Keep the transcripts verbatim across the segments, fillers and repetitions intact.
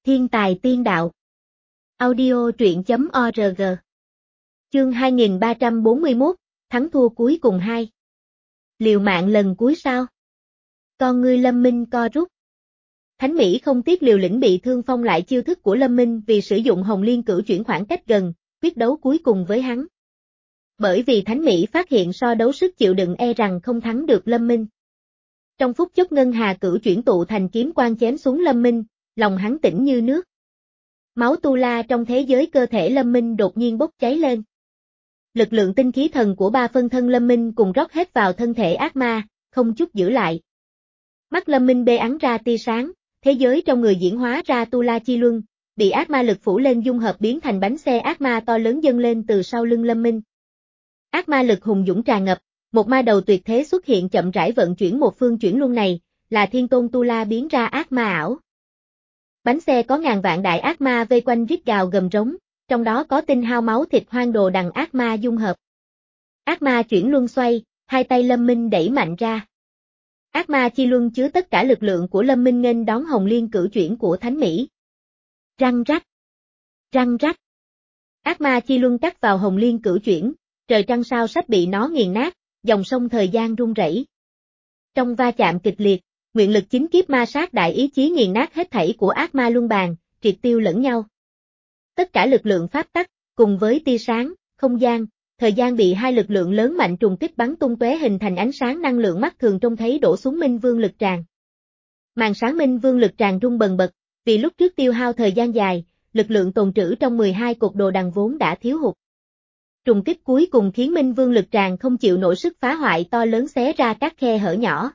Thiên tài tiên đạo. Audio truyện chấm org. Chương hai nghìn ba trăm bốn mươi mốt, thắng thua cuối cùng hai. Liều mạng lần cuối sao? Con ngươi Lâm Minh co rút. Thánh Mỹ không tiếc liều lĩnh bị thương phong lại chiêu thức của Lâm Minh vì sử dụng Hồng Liên Cửu chuyển khoảng cách gần, quyết đấu cuối cùng với hắn. Bởi vì Thánh Mỹ phát hiện so đấu sức chịu đựng e rằng không thắng được Lâm Minh. Trong phút chốc Ngân Hà Cửu chuyển tụ thành kiếm quang chém xuống Lâm Minh, lòng hắn tĩnh như nước. Máu tu la trong thế giới cơ thể Lâm Minh đột nhiên bốc cháy lên. Lực lượng tinh khí thần của ba phân thân Lâm Minh cùng rót hết vào thân thể ác ma, không chút giữ lại. Mắt Lâm Minh bê ắn ra tia sáng, thế giới trong người diễn hóa ra tu la chi luân, bị ác ma lực phủ lên dung hợp biến thành bánh xe ác ma to lớn dâng lên từ sau lưng Lâm Minh. Ác ma lực hùng dũng tràn ngập, một ma đầu tuyệt thế xuất hiện chậm rãi vận chuyển một phương chuyển luân này, là Thiên Tôn tu la biến ra ác ma ảo. Bánh xe có ngàn vạn đại ác ma vây quanh rít gào gầm rống, trong đó có tinh hao máu thịt hoang đồ đằng ác ma dung hợp. Ác ma chuyển luân xoay, hai tay Lâm Minh đẩy mạnh ra. Ác ma chi luân chứa tất cả lực lượng của Lâm Minh nghênh đón Hồng Liên Cửu chuyển của Thánh Mỹ. Răng rắc, răng rắc. Ác ma chi luân cắt vào Hồng Liên Cửu chuyển, trời trăng sao sắp bị nó nghiền nát, dòng sông thời gian rung rẩy. Trong va chạm kịch liệt, nguyện lực chính kiếp ma sát đại ý chí nghiền nát hết thảy của ác ma luân bàn, triệt tiêu lẫn nhau. Tất cả lực lượng pháp tắc, cùng với tia sáng, không gian, thời gian bị hai lực lượng lớn mạnh trùng kích bắn tung tóe hình thành ánh sáng năng lượng mắt thường trông thấy đổ xuống Minh Vương lực tràng. Màn sáng Minh Vương lực tràng rung bần bật, vì lúc trước tiêu hao thời gian dài, lực lượng tồn trữ trong mười hai cột đồ đằng vốn đã thiếu hụt. Trùng kích cuối cùng khiến Minh Vương lực tràng không chịu nổi sức phá hoại to lớn xé ra các khe hở nhỏ.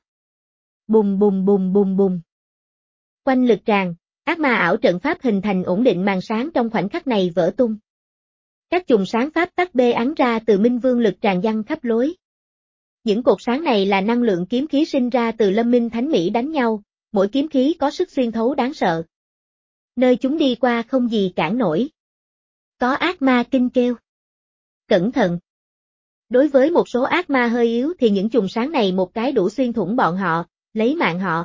Bùng bùng bùng bùng bùng. Quanh lực tràng, ác ma ảo trận pháp hình thành ổn định màn sáng trong khoảnh khắc này vỡ tung. Các chùm sáng pháp tắc bê ắn ra từ Minh Vương lực tràn giăng khắp lối. Những cột sáng này là năng lượng kiếm khí sinh ra từ Lâm Minh Thánh Mỹ đánh nhau, mỗi kiếm khí có sức xuyên thấu đáng sợ. Nơi chúng đi qua không gì cản nổi. Có ác ma kinh kêu. Cẩn thận! Đối với một số ác ma hơi yếu thì những chùm sáng này một cái đủ xuyên thủng bọn họ, lấy mạng họ.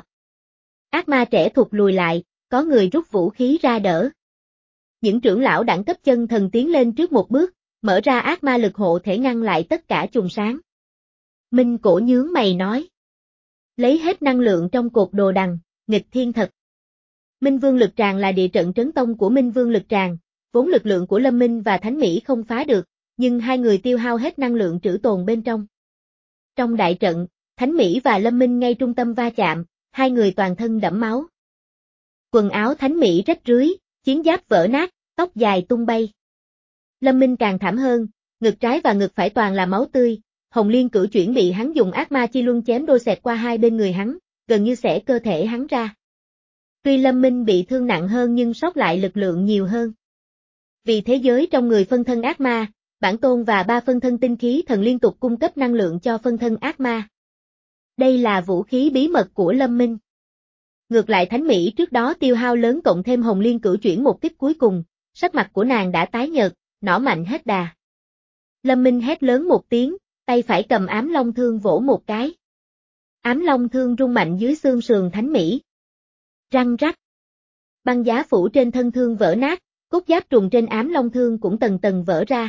Ác ma trẻ thụt lùi lại, có người rút vũ khí ra đỡ. Những trưởng lão đẳng cấp chân thần tiến lên trước một bước, mở ra ác ma lực hộ thể ngăn lại tất cả chùm sáng. Minh Cổ nhướng mày nói. Lấy hết năng lượng trong cột đồ đằng, nghịch thiên thật. Minh Vương lực tràng là địa trận trấn tông của Minh Vương lực tràng, vốn lực lượng của Lâm Minh và Thánh Mỹ không phá được, nhưng hai người tiêu hao hết năng lượng trữ tồn bên trong. Trong đại trận, Thánh Mỹ và Lâm Minh ngay trung tâm va chạm, hai người toàn thân đẫm máu. Quần áo Thánh Mỹ rách rưới, chiến giáp vỡ nát, tóc dài tung bay. Lâm Minh càng thảm hơn, ngực trái và ngực phải toàn là máu tươi, Hồng Liên Cửu chuyển bị hắn dùng ác ma chi luân chém đôi xẹt qua hai bên người hắn, gần như xẻ cơ thể hắn ra. Tuy Lâm Minh bị thương nặng hơn nhưng sót lại lực lượng nhiều hơn. Vì thế giới trong người phân thân ác ma, bản tôn và ba phân thân tinh khí thần liên tục cung cấp năng lượng cho phân thân ác ma. Đây là vũ khí bí mật của Lâm Minh. Ngược lại Thánh Mỹ trước đó tiêu hao lớn cộng thêm Hồng Liên Cửu chuyển một kích cuối cùng, sắc mặt của nàng đã tái nhợt, nỏ mạnh hết đà. Lâm Minh hét lớn một tiếng, tay phải cầm ám long thương vỗ một cái. Ám long thương rung mạnh dưới xương sườn Thánh Mỹ. Răng rắc. Băng giá phủ trên thân thương vỡ nát, cốt giáp trùng trên ám long thương cũng tầng tầng vỡ ra.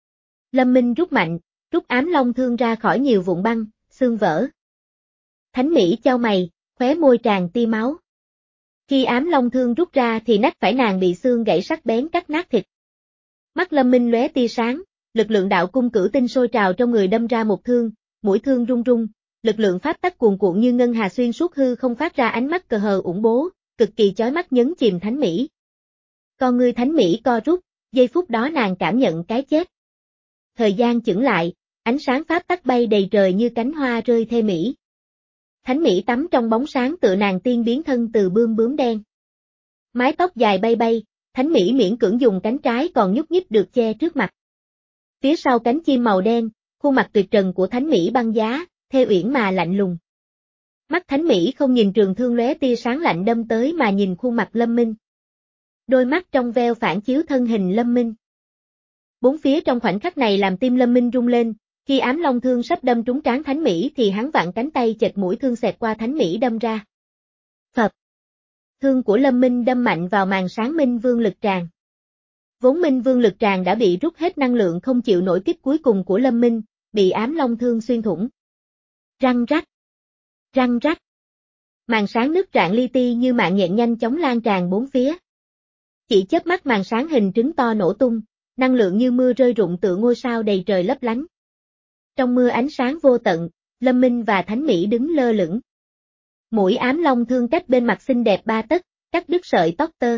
Lâm Minh rút mạnh, rút ám long thương ra khỏi nhiều vụn băng, xương vỡ. Thánh Mỹ chau mày, khóe môi tràn tia máu. Khi ám long thương rút ra thì nách phải nàng bị xương gãy sắc bén cắt nát thịt. Mắt Lâm Minh lóe tia sáng, lực lượng đạo cung cửu tinh sôi trào trong người đâm ra một thương, mũi thương rung rung, lực lượng pháp tắc cuồn cuộn như ngân hà xuyên suốt hư không phát ra ánh mắt cờ hờ ủng bố, cực kỳ chói mắt nhấn chìm Thánh Mỹ. Con ngươi Thánh Mỹ co rút, giây phút đó nàng cảm nhận cái chết. Thời gian chững lại, ánh sáng pháp tắc bay đầy trời như cánh hoa rơi thê mỹ. Thánh Mỹ tắm trong bóng sáng tựa nàng tiên biến thân từ bươm bướm đen. Mái tóc dài bay bay, Thánh Mỹ miễn cưỡng dùng cánh trái còn nhúc nhích được che trước mặt. Phía sau cánh chim màu đen, khuôn mặt tuyệt trần của Thánh Mỹ băng giá, thê uyển mà lạnh lùng. Mắt Thánh Mỹ không nhìn trường thương lóe tia sáng lạnh đâm tới mà nhìn khuôn mặt Lâm Minh. Đôi mắt trong veo phản chiếu thân hình Lâm Minh. Bốn phía trong khoảnh khắc này làm tim Lâm Minh rung lên, khi ám long thương sắp đâm trúng trán Thánh Mỹ thì hắn vặn cánh tay chệch mũi thương xẹt qua Thánh Mỹ đâm ra. Phập. Thương của Lâm Minh đâm mạnh vào màn sáng Minh Vương lực tràng. Vốn Minh Vương lực tràng đã bị rút hết năng lượng không chịu nổi kích cuối cùng của Lâm Minh, bị ám long thương xuyên thủng. Răng rắc. Răng rắc. Màn sáng nứt rạn li ti như mạng nhện nhanh chóng lan tràn bốn phía. Chỉ chớp mắt màn sáng hình trứng to nổ tung, năng lượng như mưa rơi rụng tựa ngôi sao đầy trời lấp lánh. Trong mưa ánh sáng vô tận, Lâm Minh và Thánh Mỹ đứng lơ lửng. Mũi ám long thương cách bên mặt xinh đẹp ba tấc, cắt đứt sợi tóc tơ.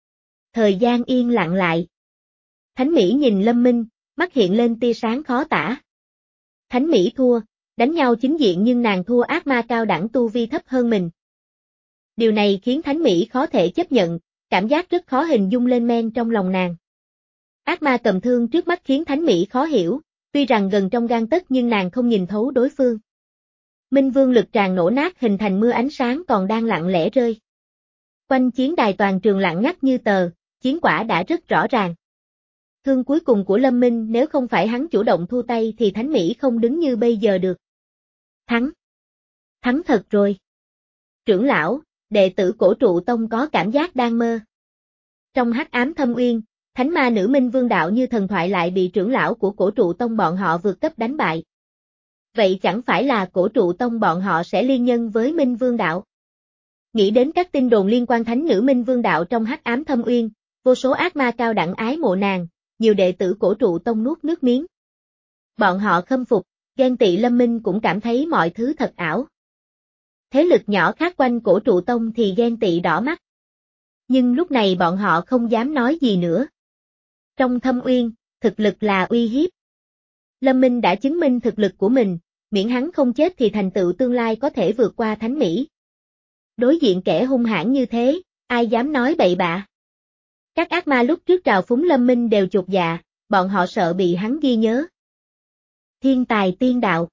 Thời gian yên lặng lại. Thánh Mỹ nhìn Lâm Minh, mắt hiện lên tia sáng khó tả. Thánh Mỹ thua, đánh nhau chính diện nhưng nàng thua ác ma cao đẳng tu vi thấp hơn mình. Điều này khiến Thánh Mỹ khó thể chấp nhận, cảm giác rất khó hình dung lên men trong lòng nàng. Ác ma cầm thương trước mắt khiến Thánh Mỹ khó hiểu, tuy rằng gần trong gang tấc nhưng nàng không nhìn thấu đối phương. Minh Vương lực tràn nổ nát hình thành mưa ánh sáng còn đang lặng lẽ rơi. Quanh chiến đài toàn trường lặng ngắt như tờ, chiến quả đã rất rõ ràng. Thương cuối cùng của Lâm Minh nếu không phải hắn chủ động thu tay thì Thánh Mỹ không đứng như bây giờ được. Thắng. Thắng thật rồi. Trưởng lão, đệ tử Cổ Trụ Tông có cảm giác đang mơ. Trong hắc ám thâm uyên, thánh ma nữ Minh Vương đạo như thần thoại lại bị trưởng lão của Cổ Trụ Tông bọn họ vượt cấp đánh bại. Vậy chẳng phải là Cổ Trụ Tông bọn họ sẽ liên nhân với Minh Vương đạo? Nghĩ đến các tin đồn liên quan thánh nữ Minh Vương đạo trong hắc ám thâm uyên, vô số ác ma cao đẳng ái mộ nàng, nhiều đệ tử Cổ Trụ Tông nuốt nước miếng. Bọn họ khâm phục, ghen tị Lâm Minh cũng cảm thấy mọi thứ thật ảo. Thế lực nhỏ khác quanh Cổ Trụ Tông thì ghen tị đỏ mắt. Nhưng lúc này bọn họ không dám nói gì nữa. Trong thâm uyên, thực lực là uy hiếp. Lâm Minh đã chứng minh thực lực của mình, miễn hắn không chết thì thành tựu tương lai có thể vượt qua Thánh Mỹ. Đối diện kẻ hung hãn như thế, ai dám nói bậy bạ. Các ác ma lúc trước trào phúng Lâm Minh đều chột dạ, bọn họ sợ bị hắn ghi nhớ. Thiên tài tiên đạo.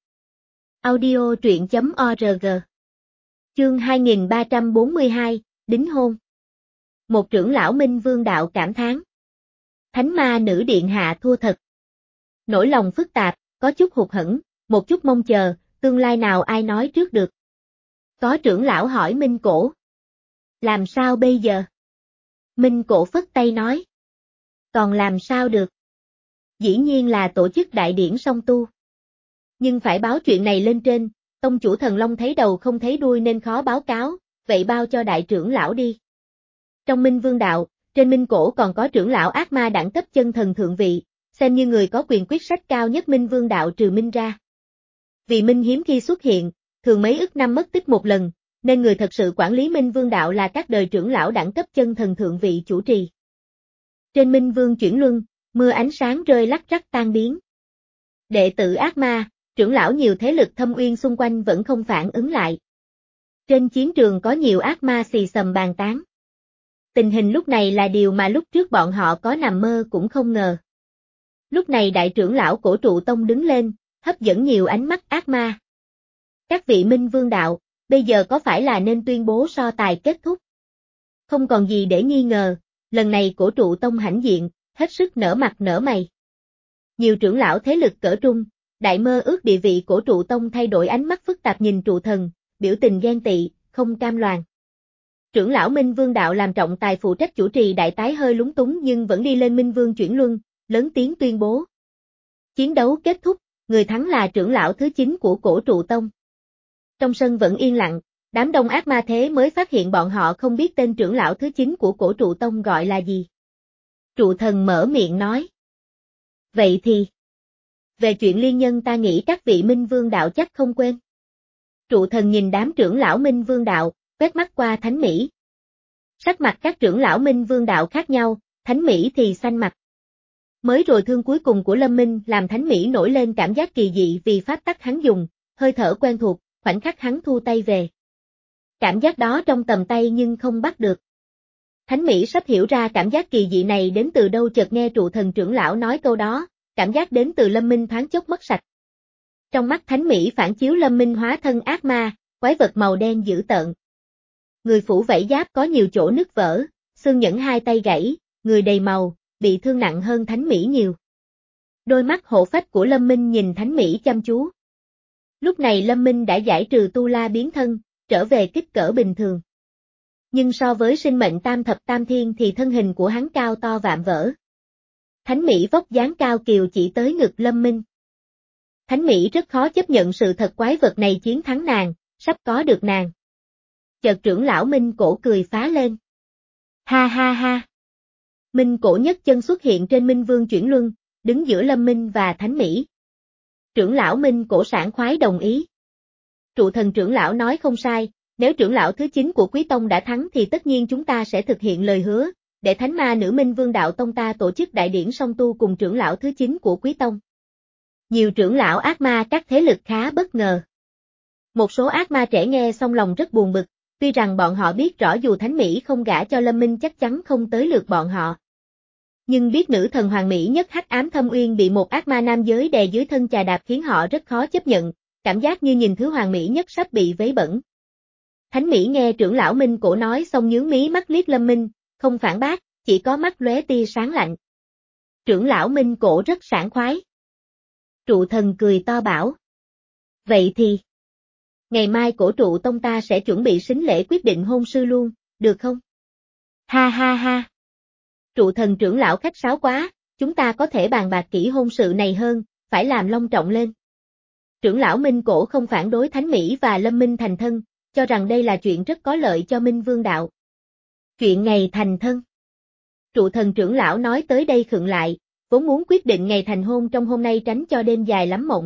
Audio truyện chấm org. Chương hai nghìn ba trăm bốn mươi hai, đính hôn. Một trưởng lão Minh Vương đạo cảm thán. Thánh ma nữ điện hạ thua thật. Nỗi lòng phức tạp, có chút hụt hẫng, một chút mong chờ, tương lai nào ai nói trước được. Có trưởng lão hỏi Minh Cổ. Làm sao bây giờ? Minh Cổ phất tay nói. Còn làm sao được? Dĩ nhiên là tổ chức đại điển song tu. Nhưng phải báo chuyện này lên trên, tông chủ Thần Long thấy đầu không thấy đuôi nên khó báo cáo, vậy bao cho đại trưởng lão đi. Trong Minh Vương đạo, trên Minh Cổ còn có trưởng lão ác ma đẳng cấp chân thần thượng vị, xem như người có quyền quyết sách cao nhất Minh Vương đạo trừ Minh ra. Vì Minh hiếm khi xuất hiện, thường mấy ức năm mất tích một lần, nên người thật sự quản lý Minh Vương đạo là các đời trưởng lão đẳng cấp chân thần thượng vị chủ trì. Trên Minh Vương chuyển luân, mưa ánh sáng rơi lắc rắc tan biến. Đệ tử ác ma, trưởng lão nhiều thế lực thâm uyên xung quanh vẫn không phản ứng lại. Trên chiến trường có nhiều ác ma xì xầm bàn tán. Tình hình lúc này là điều mà lúc trước bọn họ có nằm mơ cũng không ngờ. Lúc này đại trưởng lão Cổ Trụ Tông đứng lên, hấp dẫn nhiều ánh mắt ác ma. Các vị Minh Vương đạo, bây giờ có phải là nên tuyên bố so tài kết thúc? Không còn gì để nghi ngờ, lần này Cổ Trụ Tông hãnh diện, hết sức nở mặt nở mày. Nhiều trưởng lão thế lực cỡ trung, đại mơ ước địa vị Cổ Trụ Tông thay đổi ánh mắt phức tạp nhìn trụ thần, biểu tình ghen tị, không cam loàn. Trưởng lão Minh Vương đạo làm trọng tài phụ trách chủ trì đại tái hơi lúng túng nhưng vẫn đi lên Minh Vương chuyển luân, lớn tiếng tuyên bố. Chiến đấu kết thúc, người thắng là trưởng lão thứ chín của Cổ Trụ Tông. Trong sân vẫn yên lặng, đám đông ác ma thế mới phát hiện bọn họ không biết tên trưởng lão thứ chín của Cổ Trụ Tông gọi là gì. Trụ thần mở miệng nói. Vậy thì, về chuyện liên nhân ta nghĩ các vị Minh Vương đạo chắc không quên. Trụ thần nhìn đám trưởng lão Minh Vương đạo, quét mắt qua Thánh Mỹ. Sắc mặt các trưởng lão Minh Vương đạo khác nhau, Thánh Mỹ thì xanh mặt. Mới rồi thương cuối cùng của Lâm Minh làm Thánh Mỹ nổi lên cảm giác kỳ dị vì pháp tắc hắn dùng, hơi thở quen thuộc, khoảnh khắc hắn thu tay về. Cảm giác đó trong tầm tay nhưng không bắt được. Thánh Mỹ sắp hiểu ra cảm giác kỳ dị này đến từ đâu chợt nghe trụ thần trưởng lão nói câu đó, cảm giác đến từ Lâm Minh thoáng chốc mất sạch. Trong mắt Thánh Mỹ phản chiếu Lâm Minh hóa thân ác ma, quái vật màu đen dữ tợn. Người phủ vảy giáp có nhiều chỗ nứt vỡ, xương nhẫn hai tay gãy, người đầy màu, bị thương nặng hơn Thánh Mỹ nhiều. Đôi mắt hộ phách của Lâm Minh nhìn Thánh Mỹ chăm chú. Lúc này Lâm Minh đã giải trừ tu la biến thân, trở về kích cỡ bình thường. Nhưng so với sinh mệnh tam thập tam thiên thì thân hình của hắn cao to vạm vỡ. Thánh Mỹ vóc dáng cao kiều chỉ tới ngực Lâm Minh. Thánh Mỹ rất khó chấp nhận sự thật quái vật này chiến thắng nàng, sắp có được nàng. Chợt trưởng lão Minh Cổ cười phá lên. Ha ha ha. Minh Cổ nhấc chân xuất hiện trên Minh Vương chuyển luân, đứng giữa Lâm Minh và Thánh Mỹ. Trưởng lão Minh Cổ sảng khoái đồng ý. Trụ thần trưởng lão nói không sai, nếu trưởng lão thứ chín của Quý Tông đã thắng thì tất nhiên chúng ta sẽ thực hiện lời hứa, để Thánh Ma Nữ Minh Vương Đạo Tông ta tổ chức đại điển song tu cùng trưởng lão thứ chín của Quý Tông. Nhiều trưởng lão ác ma các thế lực khá bất ngờ. Một số ác ma trẻ nghe xong lòng rất buồn bực, tuy rằng bọn họ biết rõ dù Thánh Mỹ không gả cho Lâm Minh chắc chắn không tới lượt bọn họ. Nhưng biết nữ thần hoàng mỹ nhất Hắc Ám Thâm Uyên bị một ác ma nam giới đè dưới thân chà đạp khiến họ rất khó chấp nhận, cảm giác như nhìn thứ hoàng mỹ nhất sắp bị vấy bẩn. Thánh Mỹ nghe trưởng lão Minh Cổ nói xong nhướng mí mắt liếc Lâm Minh, không phản bác, chỉ có mắt lóe tia sáng lạnh. Trưởng lão Minh Cổ rất sảng khoái. Trụ thần cười to bảo. Vậy thì, ngày mai Cổ Trụ Tông ta sẽ chuẩn bị sính lễ quyết định hôn sư luôn, được không? Ha ha ha. Trụ thần trưởng lão khách sáo quá, chúng ta có thể bàn bạc kỹ hôn sự này hơn, phải làm long trọng lên. Trưởng lão Minh Cổ không phản đối Thánh Mỹ và Lâm Minh thành thân, cho rằng đây là chuyện rất có lợi cho Minh Vương Đạo. Chuyện ngày thành thân. Trụ thần trưởng lão nói tới đây khựng lại, vốn muốn quyết định ngày thành hôn trong hôm nay tránh cho đêm dài lắm mộng.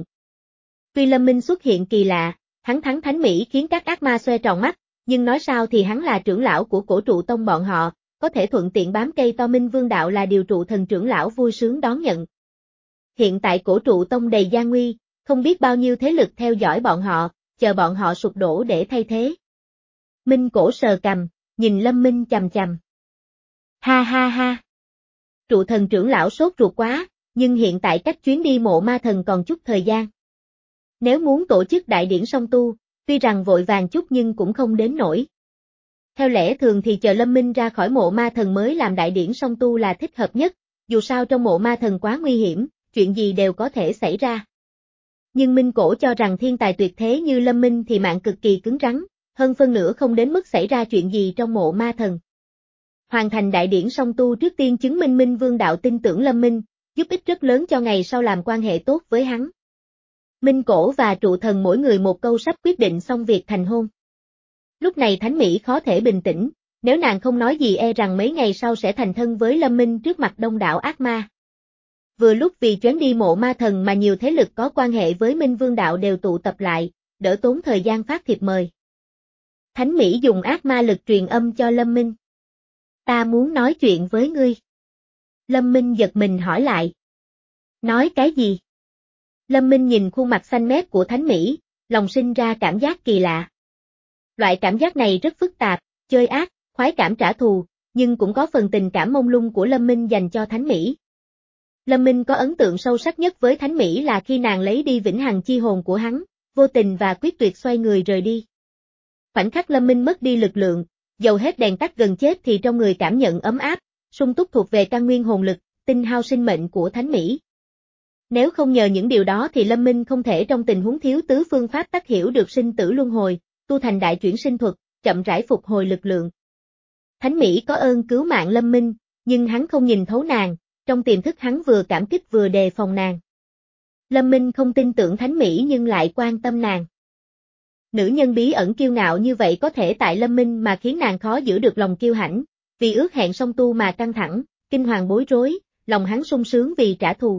Tuy Lâm Minh xuất hiện kỳ lạ, hắn thắng Thánh Mỹ khiến các ác ma xoe tròn mắt, nhưng nói sao thì hắn là trưởng lão của Cổ Trụ Tông bọn họ, có thể thuận tiện bám cây to Minh Vương Đạo là điều trụ thần trưởng lão vui sướng đón nhận. Hiện tại Cổ Trụ Tông đầy gian nguy, không biết bao nhiêu thế lực theo dõi bọn họ, chờ bọn họ sụp đổ để thay thế. Minh Cổ sờ cằm, nhìn Lâm Minh chằm chằm. Ha ha ha. Trụ thần trưởng lão sốt ruột quá, nhưng hiện tại cách chuyến đi mộ ma thần còn chút thời gian. Nếu muốn tổ chức đại điển song tu, tuy rằng vội vàng chút nhưng cũng không đến nổi. Theo lẽ thường thì chờ Lâm Minh ra khỏi mộ ma thần mới làm đại điển song tu là thích hợp nhất, dù sao trong mộ ma thần quá nguy hiểm, chuyện gì đều có thể xảy ra. Nhưng Minh Cổ cho rằng thiên tài tuyệt thế như Lâm Minh thì mạng cực kỳ cứng rắn, hơn phân nửa không đến mức xảy ra chuyện gì trong mộ ma thần. Hoàn thành đại điển song tu trước tiên chứng minh Minh Vương Đạo tin tưởng Lâm Minh, giúp ích rất lớn cho ngày sau làm quan hệ tốt với hắn. Minh Cổ và trụ thần mỗi người một câu sắp quyết định xong việc thành hôn. Lúc này Thánh Mỹ khó thể bình tĩnh, nếu nàng không nói gì e rằng mấy ngày sau sẽ thành thân với Lâm Minh trước mặt đông đảo ác ma. Vừa lúc vì chuyến đi mộ ma thần mà nhiều thế lực có quan hệ với Minh Vương Đạo đều tụ tập lại, đỡ tốn thời gian phát thiệp mời. Thánh Mỹ dùng ác ma lực truyền âm cho Lâm Minh. Ta muốn nói chuyện với ngươi. Lâm Minh giật mình hỏi lại. Nói cái gì? Lâm Minh nhìn khuôn mặt xanh mét của Thánh Mỹ, lòng sinh ra cảm giác kỳ lạ. Loại cảm giác này rất phức tạp, chơi ác, khoái cảm trả thù, nhưng cũng có phần tình cảm mông lung của Lâm Minh dành cho Thánh Mỹ. Lâm Minh có ấn tượng sâu sắc nhất với Thánh Mỹ là khi nàng lấy đi vĩnh hằng chi hồn của hắn, vô tình và quyết tuyệt xoay người rời đi. Khoảnh khắc Lâm Minh mất đi lực lượng, dầu hết đèn tắt gần chết thì trong người cảm nhận ấm áp, sung túc thuộc về căn nguyên hồn lực, tinh hao sinh mệnh của Thánh Mỹ. Nếu không nhờ những điều đó thì Lâm Minh không thể trong tình huống thiếu tứ phương pháp tắc hiểu được sinh tử luân hồi, tu thành đại chuyển sinh thuật, chậm rãi phục hồi lực lượng. Thánh Mỹ có ơn cứu mạng Lâm Minh, nhưng hắn không nhìn thấu nàng, trong tiềm thức hắn vừa cảm kích vừa đề phòng nàng. Lâm Minh không tin tưởng Thánh Mỹ nhưng lại quan tâm nàng. Nữ nhân bí ẩn kiêu ngạo như vậy có thể tại Lâm Minh mà khiến nàng khó giữ được lòng kiêu hãnh, vì ước hẹn song tu mà căng thẳng, kinh hoàng bối rối, lòng hắn sung sướng vì trả thù.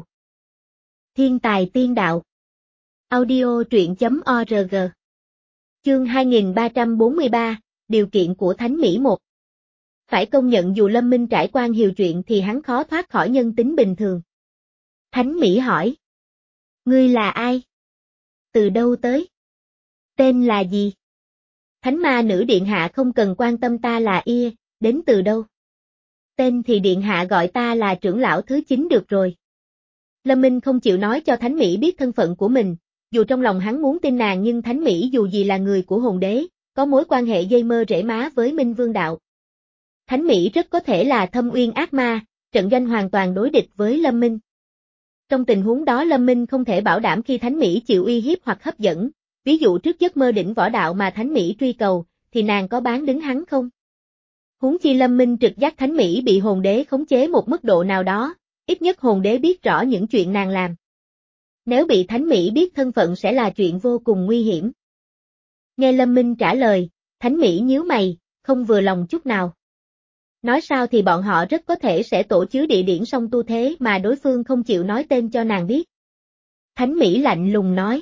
Thiên tài tiên đạo. Audio truyện chấm org. Chương hai nghìn ba trăm bốn mươi ba, điều kiện của Thánh Mỹ một. Phải công nhận dù Lâm Minh trải qua nhiều chuyện thì hắn khó thoát khỏi nhân tính bình thường. Thánh Mỹ hỏi. Ngươi là ai? Từ đâu tới? Tên là gì? Thánh ma nữ điện hạ không cần quan tâm ta là ia, đến từ đâu? Tên thì điện hạ gọi ta là trưởng lão thứ chín được rồi. Lâm Minh không chịu nói cho Thánh Mỹ biết thân phận của mình, dù trong lòng hắn muốn tin nàng nhưng Thánh Mỹ dù gì là người của hồn đế, có mối quan hệ dây mơ rễ má với Minh Vương Đạo. Thánh Mỹ rất có thể là thâm uyên ác ma, trận doanh hoàn toàn đối địch với Lâm Minh. Trong tình huống đó Lâm Minh không thể bảo đảm khi Thánh Mỹ chịu uy hiếp hoặc hấp dẫn, ví dụ trước giấc mơ đỉnh võ đạo mà Thánh Mỹ truy cầu, thì nàng có bán đứng hắn không? Huống chi Lâm Minh trực giác Thánh Mỹ bị hồn đế khống chế một mức độ nào đó, ít nhất hồn đế biết rõ những chuyện nàng làm. Nếu bị Thánh Mỹ biết thân phận sẽ là chuyện vô cùng nguy hiểm. Nghe Lâm Minh trả lời, Thánh Mỹ nhíu mày, không vừa lòng chút nào. Nói sao thì bọn họ rất có thể sẽ tổ chứa địa điển song tu thế mà đối phương không chịu nói tên cho nàng biết. Thánh Mỹ lạnh lùng nói.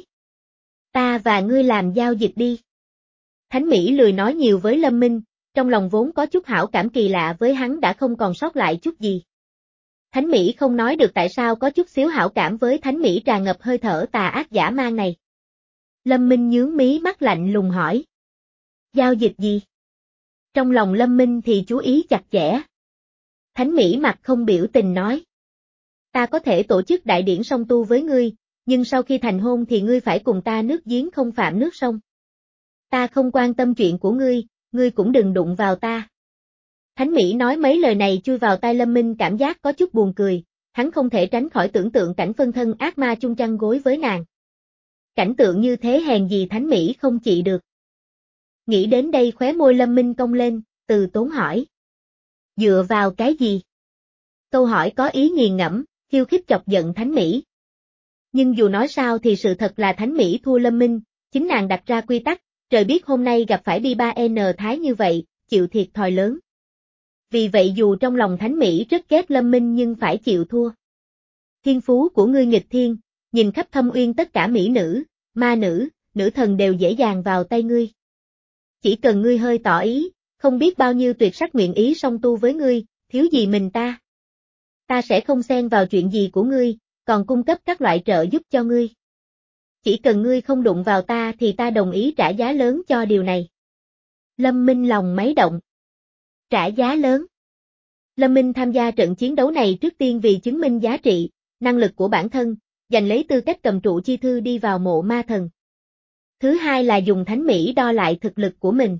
Ta và ngươi làm giao dịch đi. Thánh Mỹ lười nói nhiều với Lâm Minh, trong lòng vốn có chút hảo cảm kỳ lạ với hắn đã không còn sót lại chút gì. Thánh Mỹ không nói được tại sao có chút xíu hảo cảm với Thánh Mỹ tràn ngập hơi thở tà ác dã man này. Lâm Minh nhướng mí mắt lạnh lùng hỏi. Giao dịch gì? Trong lòng Lâm Minh thì chú ý chặt chẽ. Thánh Mỹ mặt không biểu tình nói. Ta có thể tổ chức đại điển song tu với ngươi, nhưng sau khi thành hôn thì ngươi phải cùng ta nước giếng không phạm nước sông. Ta không quan tâm chuyện của ngươi, ngươi cũng đừng đụng vào ta. Thánh Mỹ nói mấy lời này chui vào tai Lâm Minh cảm giác có chút buồn cười, hắn không thể tránh khỏi tưởng tượng cảnh phân thân ác ma chung chăn gối với nàng. Cảnh tượng như thế hèn gì Thánh Mỹ không chịu được. Nghĩ đến đây khóe môi Lâm Minh cong lên, từ tốn hỏi. Dựa vào cái gì? Câu hỏi có ý nghiền ngẫm, khiêu khích chọc giận Thánh Mỹ. Nhưng dù nói sao thì sự thật là Thánh Mỹ thua Lâm Minh, chính nàng đặt ra quy tắc, trời biết hôm nay gặp phải bi ba en thái như vậy, chịu thiệt thòi lớn. Vì vậy dù trong lòng Thánh Mỹ rất ghét Lâm Minh nhưng phải chịu thua. Thiên phú của ngươi nghịch thiên, nhìn khắp Thâm Uyên tất cả mỹ nữ, ma nữ, nữ thần đều dễ dàng vào tay ngươi. Chỉ cần ngươi hơi tỏ ý, không biết bao nhiêu tuyệt sắc nguyện ý song tu với ngươi, thiếu gì mình ta. Ta sẽ không xen vào chuyện gì của ngươi, còn cung cấp các loại trợ giúp cho ngươi. Chỉ cần ngươi không đụng vào ta thì ta đồng ý trả giá lớn cho điều này. Lâm Minh lòng máy động. Trả giá lớn. Lâm Minh tham gia trận chiến đấu này trước tiên vì chứng minh giá trị, năng lực của bản thân, giành lấy tư cách cầm trụ chi thư đi vào mộ ma thần. Thứ hai là dùng Thánh Mỹ đo lại thực lực của mình.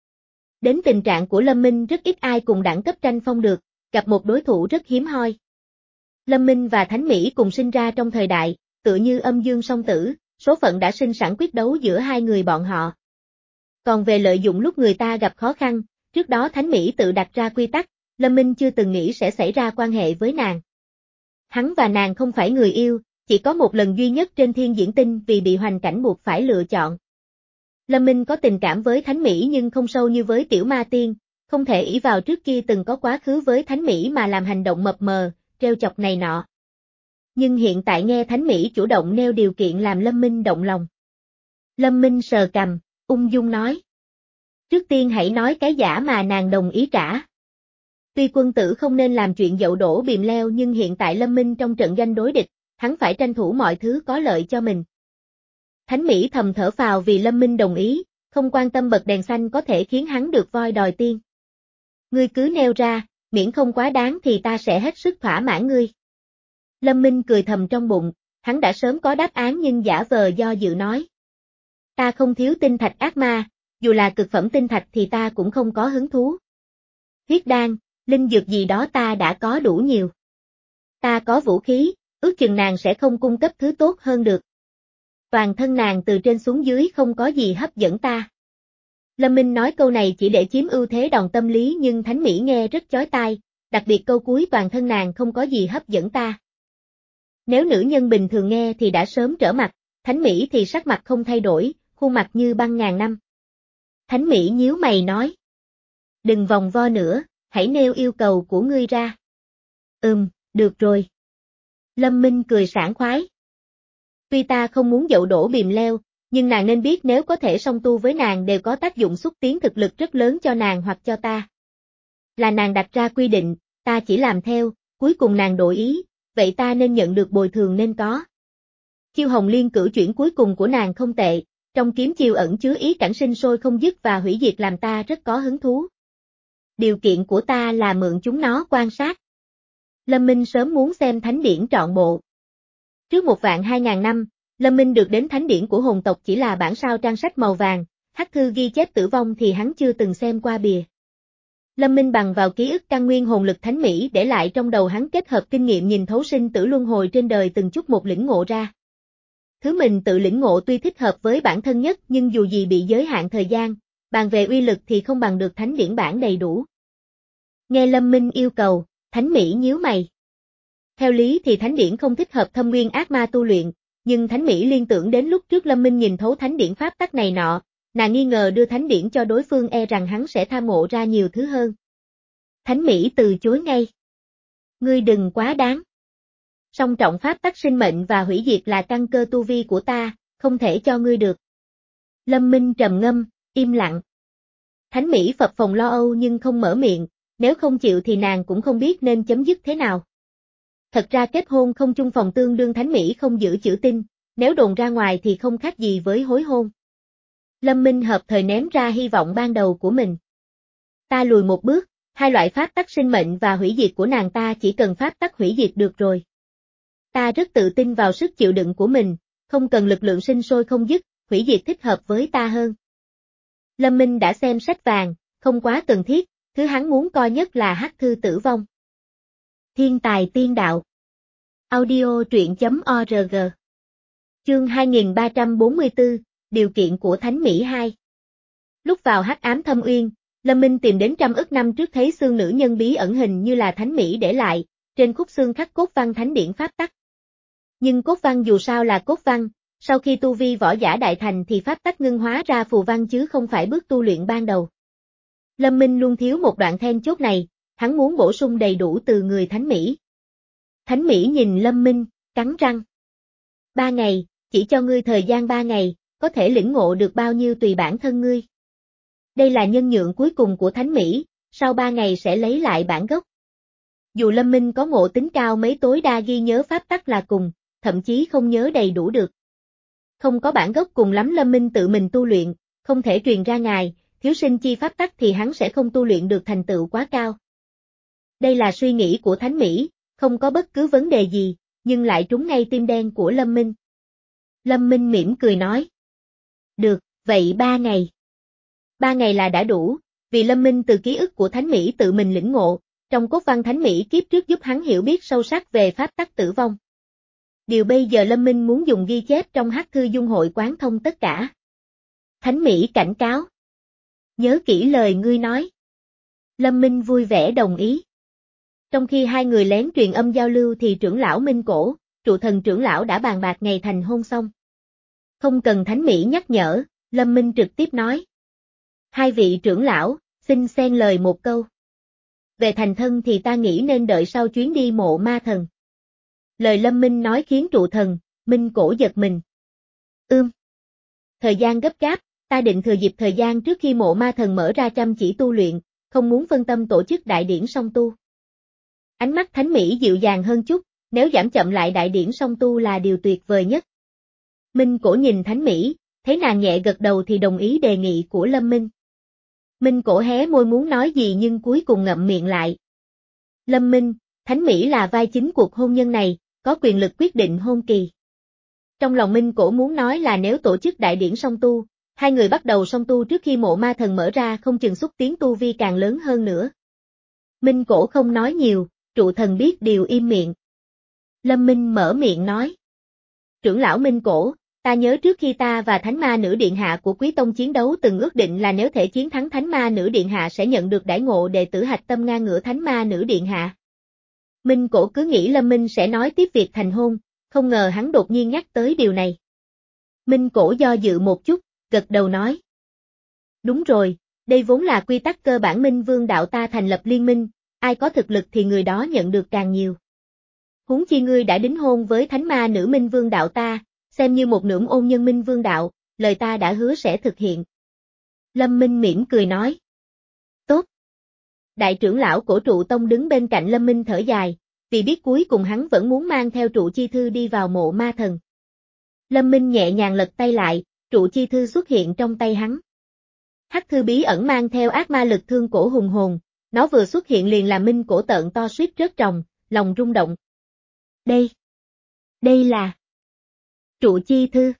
Đến tình trạng của Lâm Minh rất ít ai cùng đẳng cấp tranh phong được, gặp một đối thủ rất hiếm hoi. Lâm Minh và Thánh Mỹ cùng sinh ra trong thời đại, tựa như âm dương song tử, số phận đã sinh sẵn quyết đấu giữa hai người bọn họ. Còn về lợi dụng lúc người ta gặp khó khăn, trước đó Thánh Mỹ tự đặt ra quy tắc, Lâm Minh chưa từng nghĩ sẽ xảy ra quan hệ với nàng. Hắn và nàng không phải người yêu, chỉ có một lần duy nhất trên thiên diễn tinh vì bị hoàn cảnh buộc phải lựa chọn. Lâm Minh có tình cảm với Thánh Mỹ nhưng không sâu như với Tiểu Ma Tiên, không thể ỷ vào trước kia từng có quá khứ với Thánh Mỹ mà làm hành động mập mờ, trêu chọc này nọ. Nhưng hiện tại nghe Thánh Mỹ chủ động nêu điều kiện làm Lâm Minh động lòng. Lâm Minh sờ cằm, ung dung nói. Trước tiên hãy nói cái giả mà nàng đồng ý trả. Tuy quân tử không nên làm chuyện dậu đổ bìm leo nhưng hiện tại Lâm Minh trong trận doanh đối địch, hắn phải tranh thủ mọi thứ có lợi cho mình. Thánh Mỹ thầm thở phào vì Lâm Minh đồng ý, không quan tâm bật đèn xanh có thể khiến hắn được voi đòi tiên. Ngươi cứ nêu ra, miễn không quá đáng thì ta sẽ hết sức thỏa mãn ngươi. Lâm Minh cười thầm trong bụng, hắn đã sớm có đáp án nhưng giả vờ do dự nói. Ta không thiếu tinh thạch ác ma, dù là cực phẩm tinh thạch thì ta cũng không có hứng thú. Huyết đan, linh dược gì đó ta đã có đủ nhiều. Ta có vũ khí, ước chừng nàng sẽ không cung cấp thứ tốt hơn được. Toàn thân nàng từ trên xuống dưới không có gì hấp dẫn ta. Lâm Minh nói câu này chỉ để chiếm ưu thế đòn tâm lý nhưng Thánh Mỹ nghe rất chói tai, đặc biệt câu cuối toàn thân nàng không có gì hấp dẫn ta. Nếu nữ nhân bình thường nghe thì đã sớm trở mặt, Thánh Mỹ thì sắc mặt không thay đổi, khuôn mặt như băng ngàn năm. Thánh Mỹ nhíu mày nói. Đừng vòng vo nữa, hãy nêu yêu cầu của ngươi ra. Ừm, được rồi. Lâm Minh cười sảng khoái. Tuy ta không muốn dậu đổ bìm leo, nhưng nàng nên biết nếu có thể song tu với nàng đều có tác dụng xúc tiến thực lực rất lớn cho nàng hoặc cho ta. Là nàng đặt ra quy định, ta chỉ làm theo, cuối cùng nàng đổi ý, vậy ta nên nhận được bồi thường nên có. Chiêu Hồng Liên cửu chuyển cuối cùng của nàng không tệ, trong kiếm chiêu ẩn chứa ý cảnh sinh sôi không dứt và hủy diệt làm ta rất có hứng thú. Điều kiện của ta là mượn chúng nó quan sát. Lâm Minh sớm muốn xem thánh điển trọn bộ. Trước một vạn hai ngàn năm, Lâm Minh được đến thánh điển của hồn tộc chỉ là bản sao trang sách màu vàng, hắc thư ghi chép tử vong thì hắn chưa từng xem qua bìa. Lâm Minh bằng vào ký ức căn nguyên hồn lực thánh mỹ để lại trong đầu hắn kết hợp kinh nghiệm nhìn thấu sinh tử luân hồi trên đời từng chút một lĩnh ngộ ra. Thứ mình tự lĩnh ngộ tuy thích hợp với bản thân nhất nhưng dù gì bị giới hạn thời gian, bàn về uy lực thì không bằng được thánh điển bản đầy đủ. Nghe Lâm Minh yêu cầu, Thánh Mỹ nhíu mày. Theo lý thì thánh điển không thích hợp thâm nguyên ác ma tu luyện, nhưng Thánh Mỹ liên tưởng đến lúc trước Lâm Minh nhìn thấu thánh điển pháp tắc này nọ, nàng nghi ngờ đưa thánh điển cho đối phương e rằng hắn sẽ tham ngộ ra nhiều thứ hơn. Thánh Mỹ từ chối ngay. Ngươi đừng quá đáng. Song trọng pháp tắc sinh mệnh và hủy diệt là căn cơ tu vi của ta, không thể cho ngươi được. Lâm Minh trầm ngâm, im lặng. Thánh Mỹ phập phồng lo âu nhưng không mở miệng, nếu không chịu thì nàng cũng không biết nên chấm dứt thế nào. Thật ra kết hôn không chung phòng tương đương Thánh Mỹ không giữ chữ tin, nếu đồn ra ngoài thì không khác gì với hối hôn. Lâm Minh hợp thời ném ra hy vọng ban đầu của mình. Ta lùi một bước, hai loại pháp tắc sinh mệnh và hủy diệt của nàng ta chỉ cần pháp tắc hủy diệt được rồi. Ta rất tự tin vào sức chịu đựng của mình, không cần lực lượng sinh sôi không dứt, hủy diệt thích hợp với ta hơn. Lâm Minh đã xem sách vàng, không quá cần thiết, thứ hắn muốn coi nhất là hắc thư tử vong. Thiên tài tiên đạo. Audio truyện chấm org. Chương hai nghìn ba trăm bốn mươi tư, điều kiện của Thánh Mỹ hai. Lúc vào hắc ám thâm uyên, Lâm Minh tìm đến trăm ức năm trước thấy xương nữ nhân bí ẩn hình như là Thánh Mỹ để lại, trên khúc xương khắc cốt văn thánh điển pháp tắc. Nhưng cốt văn dù sao là cốt văn, sau khi tu vi võ giả đại thành thì pháp tắc ngưng hóa ra phù văn chứ không phải bước tu luyện ban đầu. Lâm Minh luôn thiếu một đoạn then chốt này, hắn muốn bổ sung đầy đủ từ người Thánh Mỹ. Thánh Mỹ nhìn Lâm Minh, cắn răng. Ba ngày, chỉ cho ngươi thời gian ba ngày, có thể lĩnh ngộ được bao nhiêu tùy bản thân ngươi. Đây là nhân nhượng cuối cùng của Thánh Mỹ, sau ba ngày sẽ lấy lại bản gốc. Dù Lâm Minh có ngộ tính cao mấy tối đa ghi nhớ pháp tắc là cùng, thậm chí không nhớ đầy đủ được. Không có bản gốc cùng lắm Lâm Minh tự mình tu luyện, không thể truyền ra ngài, thiếu sinh chi pháp tắc thì hắn sẽ không tu luyện được thành tựu quá cao. Đây là suy nghĩ của Thánh Mỹ, không có bất cứ vấn đề gì, nhưng lại trúng ngay tim đen của Lâm Minh. Lâm Minh mỉm cười nói. Được, vậy ba ngày. Ba ngày là đã đủ, vì Lâm Minh từ ký ức của Thánh Mỹ tự mình lĩnh ngộ, trong cốt văn Thánh Mỹ kiếp trước giúp hắn hiểu biết sâu sắc về pháp tắc tử vong. Điều bây giờ Lâm Minh muốn dùng ghi chép trong hắc thư dung hội quán thông tất cả. Thánh Mỹ cảnh cáo. Nhớ kỹ lời ngươi nói. Lâm Minh vui vẻ đồng ý. Trong khi hai người lén truyền âm giao lưu thì trưởng lão Minh Cổ, trụ thần trưởng lão đã bàn bạc ngày thành hôn xong. Không cần Thánh Mỹ nhắc nhở, Lâm Minh trực tiếp nói. Hai vị trưởng lão, xin xen lời một câu. Về thành thân thì ta nghĩ nên đợi sau chuyến đi mộ ma thần. Lời Lâm Minh nói khiến trụ thần, Minh Cổ giật mình. Ưm. Thời gian gấp gáp, ta định thừa dịp thời gian trước khi mộ ma thần mở ra chăm chỉ tu luyện, không muốn phân tâm tổ chức đại điển song tu. Ánh mắt Thánh Mỹ dịu dàng hơn chút, nếu giảm chậm lại đại điển song tu là điều tuyệt vời nhất. Minh Cổ nhìn Thánh Mỹ, thấy nàng nhẹ gật đầu thì đồng ý đề nghị của Lâm Minh. Minh Cổ hé môi muốn nói gì nhưng cuối cùng ngậm miệng lại. Lâm Minh, Thánh Mỹ là vai chính cuộc hôn nhân này, có quyền lực quyết định hôn kỳ. Trong lòng Minh Cổ muốn nói là nếu tổ chức đại điển song tu, hai người bắt đầu song tu trước khi mộ ma thần mở ra không chừng xúc tiến tu vi càng lớn hơn nữa. Minh Cổ không nói nhiều, trụ thần biết điều im miệng. Lâm Minh mở miệng nói. Trưởng lão Minh Cổ, ta nhớ trước khi ta và Thánh Ma Nữ Điện Hạ của Quý Tông chiến đấu từng ước định là nếu thể chiến thắng Thánh Ma Nữ Điện Hạ sẽ nhận được đãi ngộ đệ tử hạch tâm ngang ngửa Thánh Ma Nữ Điện Hạ. Minh Cổ cứ nghĩ Lâm Minh sẽ nói tiếp việc thành hôn, không ngờ hắn đột nhiên nhắc tới điều này. Minh Cổ do dự một chút, gật đầu nói. Đúng rồi, đây vốn là quy tắc cơ bản Minh Vương đạo ta thành lập liên minh, ai có thực lực thì người đó nhận được càng nhiều. Huống chi ngươi đã đính hôn với Thánh Ma Nữ Minh Vương đạo ta, xem như một nửa ôn nhân Minh Vương đạo, lời ta đã hứa sẽ thực hiện. Lâm Minh mỉm cười nói. Tốt. Đại trưởng lão Cổ Trụ Tông đứng bên cạnh Lâm Minh thở dài, vì biết cuối cùng hắn vẫn muốn mang theo trụ chi thư đi vào mộ ma thần. Lâm Minh nhẹ nhàng lật tay lại, trụ chi thư xuất hiện trong tay hắn. Hắc thư bí ẩn mang theo ác ma lực thương cổ hùng hồn, nó vừa xuất hiện liền làm Minh Cổ tợn to suýt rớt tròng, lòng rung động. Đây, đây là trụ chi thư.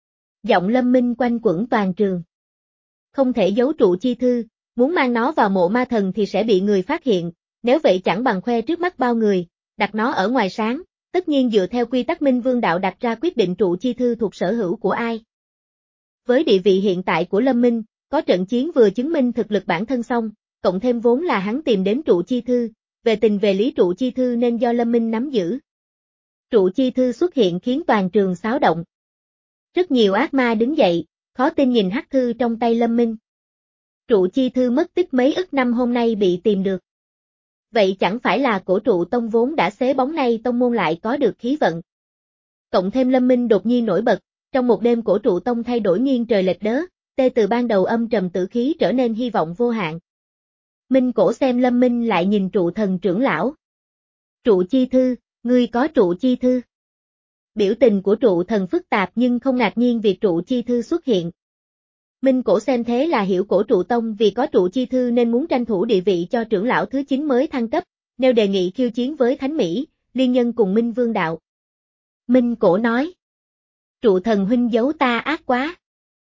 Giọng Lâm Minh quanh quẩn toàn trường. Không thể giấu trụ chi thư, muốn mang nó vào mộ ma thần thì sẽ bị người phát hiện, nếu vậy chẳng bằng khoe trước mắt bao người, đặt nó ở ngoài sáng, tất nhiên dựa theo quy tắc Minh Vương đạo đặt ra quyết định trụ chi thư thuộc sở hữu của ai. Với địa vị hiện tại của Lâm Minh, có trận chiến vừa chứng minh thực lực bản thân xong, cộng thêm vốn là hắn tìm đến trụ chi thư, về tình về lý trụ chi thư nên do Lâm Minh nắm giữ. Trụ chi thư xuất hiện khiến toàn trường xáo động. Rất nhiều ác ma đứng dậy, khó tin nhìn hắc thư trong tay Lâm Minh. Trụ chi thư mất tích mấy ức năm hôm nay bị tìm được. Vậy chẳng phải là cổ trụ tông vốn đã xế bóng nay tông môn lại có được khí vận. Cộng thêm Lâm Minh đột nhiên nổi bật, trong một đêm cổ trụ tông thay đổi nghiêng trời lệch đất, tê từ ban đầu âm trầm tử khí trở nên hy vọng vô hạn. Minh cổ xem Lâm Minh lại nhìn trụ thần trưởng lão. Trụ chi thư, ngươi có trụ chi thư. Biểu tình của trụ thần phức tạp nhưng không ngạc nhiên việc trụ chi thư xuất hiện. Minh cổ xem thế là hiểu cổ trụ tông vì có trụ chi thư nên muốn tranh thủ địa vị cho trưởng lão thứ chín mới thăng cấp, nêu đề nghị khiêu chiến với Thánh Mỹ, liên nhân cùng Minh Vương Đạo. Minh cổ nói. Trụ thần huynh giấu ta ác quá.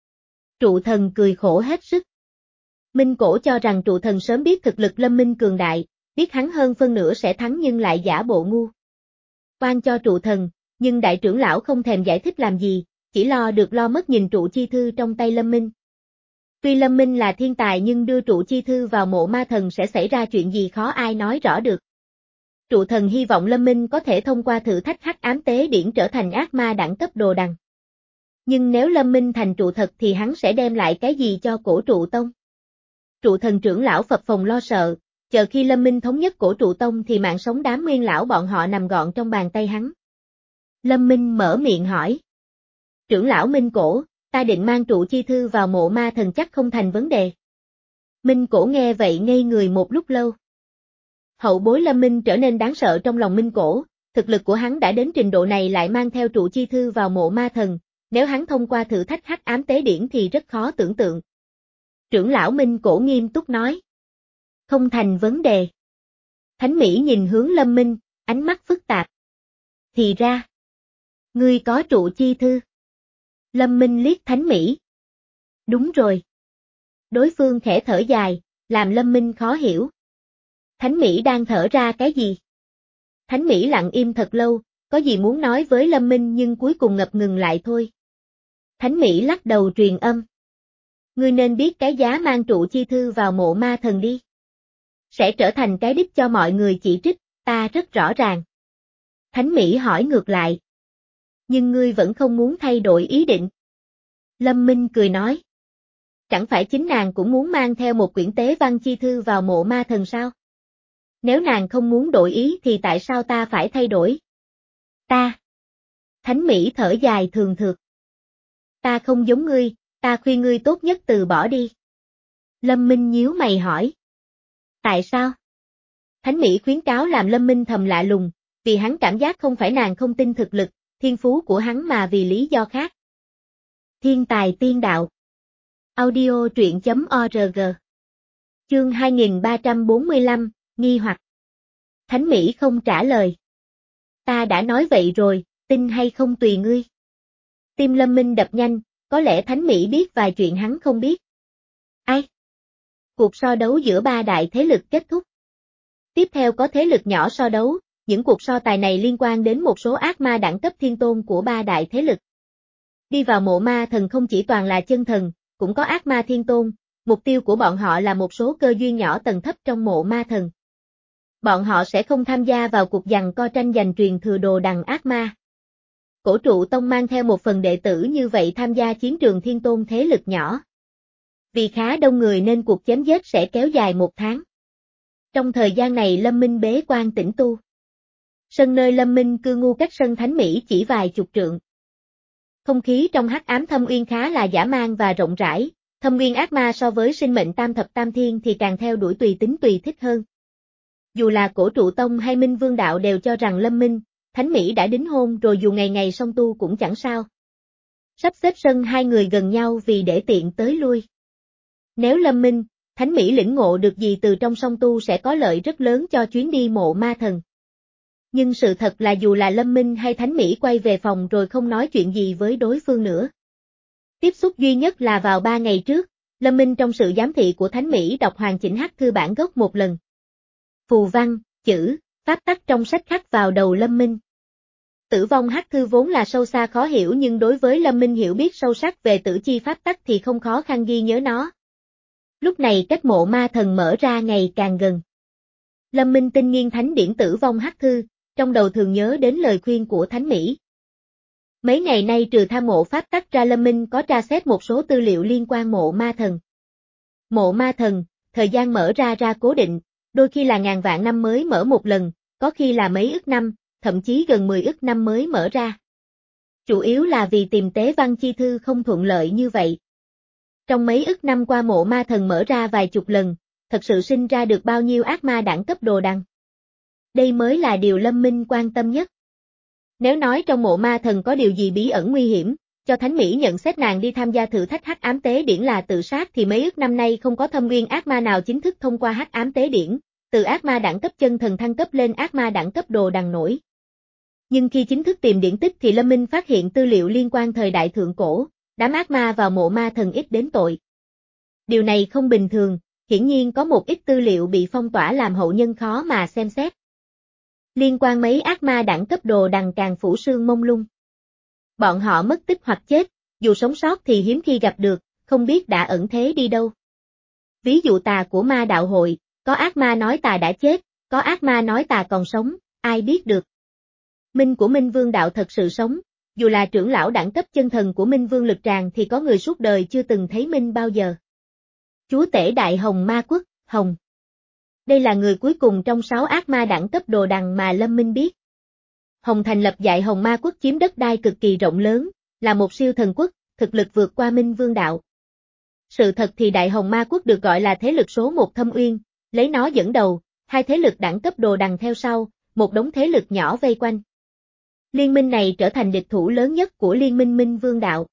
Trụ thần cười khổ hết sức. Minh cổ cho rằng trụ thần sớm biết thực lực Lâm Minh cường đại, biết hắn hơn phân nửa sẽ thắng nhưng lại giả bộ ngu. Oan cho trụ thần, nhưng đại trưởng lão không thèm giải thích làm gì, chỉ lo được lo mất nhìn trụ chi thư trong tay Lâm Minh. Tuy Lâm Minh là thiên tài nhưng đưa trụ chi thư vào mộ ma thần sẽ xảy ra chuyện gì khó ai nói rõ được. Trụ thần hy vọng Lâm Minh có thể thông qua thử thách hắc ám tế điển trở thành ác ma đẳng cấp đồ đằng. Nhưng nếu Lâm Minh thành trụ thật thì hắn sẽ đem lại cái gì cho cổ trụ tông? Trụ thần trưởng lão phập phồng lo sợ, chờ khi Lâm Minh thống nhất cổ trụ tông thì mạng sống đám nguyên lão bọn họ nằm gọn trong bàn tay hắn. Lâm Minh mở miệng hỏi. Trưởng lão Minh cổ, ta định mang trụ chi thư vào mộ ma thần chắc không thành vấn đề. Minh cổ nghe vậy ngây người một lúc lâu. Hậu bối Lâm Minh trở nên đáng sợ trong lòng Minh cổ, thực lực của hắn đã đến trình độ này lại mang theo trụ chi thư vào mộ ma thần, nếu hắn thông qua thử thách hắc ám tế điển thì rất khó tưởng tượng. Trưởng lão Minh cổ nghiêm túc nói. Không thành vấn đề. Thánh Mỹ nhìn hướng Lâm Minh, ánh mắt phức tạp. Thì ra, ngươi có trụ chi thư. Lâm Minh liếc Thánh Mỹ. Đúng rồi. Đối phương khẽ thở dài, làm Lâm Minh khó hiểu. Thánh Mỹ đang thở ra cái gì? Thánh Mỹ lặng im thật lâu, có gì muốn nói với Lâm Minh nhưng cuối cùng ngập ngừng lại thôi. Thánh Mỹ lắc đầu truyền âm. Ngươi nên biết cái giá mang trụ chi thư vào mộ ma thần đi. Sẽ trở thành cái đích cho mọi người chỉ trích, ta rất rõ ràng. Thánh Mỹ hỏi ngược lại. Nhưng ngươi vẫn không muốn thay đổi ý định. Lâm Minh cười nói. Chẳng phải chính nàng cũng muốn mang theo một quyển tế văn chi thư vào mộ ma thần sao? Nếu nàng không muốn đổi ý thì tại sao ta phải thay đổi? Ta. Thánh Mỹ thở dài thường thượt. Ta không giống ngươi, ta khuyên ngươi tốt nhất từ bỏ đi. Lâm Minh nhíu mày hỏi. Tại sao? Thánh Mỹ khuyến cáo làm Lâm Minh thầm lạ lùng, vì hắn cảm giác không phải nàng không tin thực lực, thiên phú của hắn mà vì lý do khác. Thiên tài tiên đạo. Audio truyện chấm org. Chương hai nghìn ba trăm bốn mươi lăm, nghi hoặc. Thánh Mỹ không trả lời. Ta đã nói vậy rồi, tin hay không tùy ngươi. Tim Lâm Minh đập nhanh, có lẽ Thánh Mỹ biết vài chuyện hắn không biết. Ai? Cuộc so đấu giữa ba đại thế lực kết thúc. Tiếp theo có thế lực nhỏ so đấu, những cuộc so tài này liên quan đến một số ác ma đẳng cấp thiên tôn của ba đại thế lực. Đi vào mộ ma thần không chỉ toàn là chân thần, cũng có ác ma thiên tôn, mục tiêu của bọn họ là một số cơ duyên nhỏ tầng thấp trong mộ ma thần. Bọn họ sẽ không tham gia vào cuộc giằng co tranh giành truyền thừa đồ đằng ác ma. Cổ trụ tông mang theo một phần đệ tử như vậy tham gia chiến trường thiên tôn thế lực nhỏ. Vì khá đông người nên cuộc chém giết sẽ kéo dài một tháng. Trong thời gian này Lâm Minh bế quan tĩnh tu. Sân nơi Lâm Minh cư ngu cách sân Thánh Mỹ chỉ vài chục trượng. Không khí trong hắc ám thâm uyên khá là dã man và rộng rãi, thâm uyên ác ma so với sinh mệnh tam thập tam thiên thì càng theo đuổi tùy tính tùy thích hơn. Dù là cổ trụ tông hay Minh Vương Đạo đều cho rằng Lâm Minh, Thánh Mỹ đã đính hôn rồi dù ngày ngày song tu cũng chẳng sao. Sắp xếp sân hai người gần nhau vì để tiện tới lui. Nếu Lâm Minh, Thánh Mỹ lĩnh ngộ được gì từ trong song tu sẽ có lợi rất lớn cho chuyến đi mộ ma thần. Nhưng sự thật là dù là Lâm Minh hay Thánh Mỹ quay về phòng rồi không nói chuyện gì với đối phương nữa. Tiếp xúc duy nhất là vào ba ngày trước, Lâm Minh trong sự giám thị của Thánh Mỹ đọc hoàn chỉnh hắc thư bản gốc một lần. Phù văn, chữ, pháp tắc trong sách khắc vào đầu Lâm Minh. Tử vong hắc thư vốn là sâu xa khó hiểu nhưng đối với Lâm Minh hiểu biết sâu sắc về tử chi pháp tắc thì không khó khăn ghi nhớ nó. Lúc này cách mộ ma thần mở ra ngày càng gần. Lâm Minh tinh nghiên thánh điển tử vong hắc thư, trong đầu thường nhớ đến lời khuyên của Thánh Mỹ. Mấy ngày nay trừ tham mộ pháp tắc ra, Lâm Minh có tra xét một số tư liệu liên quan mộ ma thần. Mộ ma thần, thời gian mở ra ra cố định, đôi khi là ngàn vạn năm mới mở một lần, có khi là mấy ức năm, thậm chí gần mười ức năm mới mở ra. Chủ yếu là vì tìm tế văn chi thư không thuận lợi như vậy. Trong mấy ức năm qua mộ ma thần mở ra vài chục lần, thật sự sinh ra được bao nhiêu ác ma đẳng cấp đồ đằng. Đây mới là điều Lâm Minh quan tâm nhất. Nếu nói trong mộ ma thần có điều gì bí ẩn nguy hiểm, cho Thánh Mỹ nhận xét nàng đi tham gia thử thách hắc ám tế điển là tự sát, thì mấy ức năm nay không có thâm nguyên ác ma nào chính thức thông qua hắc ám tế điển, từ ác ma đẳng cấp chân thần thăng cấp lên ác ma đẳng cấp đồ đằng nổi. Nhưng khi chính thức tìm điển tích thì Lâm Minh phát hiện tư liệu liên quan thời đại thượng cổ, đám ác ma vào mộ ma thần ít đến tội. Điều này không bình thường, hiển nhiên có một ít tư liệu bị phong tỏa làm hậu nhân khó mà xem xét. Liên quan mấy ác ma đẳng cấp đồ đằng càng phủ sương mông lung. Bọn họ mất tích hoặc chết, dù sống sót thì hiếm khi gặp được, không biết đã ẩn thế đi đâu. Ví dụ tà của ma đạo hội, có ác ma nói tà đã chết, có ác ma nói tà còn sống, ai biết được. Minh của Minh Vương đạo thật sự sống, dù là trưởng lão đẳng cấp chân thần của Minh Vương Lực Tràng thì có người suốt đời chưa từng thấy Minh bao giờ. Chúa tể Đại Hồng Ma Quốc, Hồng. Đây là người cuối cùng trong sáu ác ma đẳng cấp đồ đằng mà Lâm Minh biết. Hồng thành lập Đại Hồng Ma Quốc chiếm đất đai cực kỳ rộng lớn, là một siêu thần quốc, thực lực vượt qua Minh Vương đạo. Sự thật thì Đại Hồng Ma Quốc được gọi là thế lực số một Thâm Uyên, lấy nó dẫn đầu, hai thế lực đẳng cấp đồ đằng theo sau, một đống thế lực nhỏ vây quanh. Liên minh này trở thành địch thủ lớn nhất của liên minh Minh Vương đạo.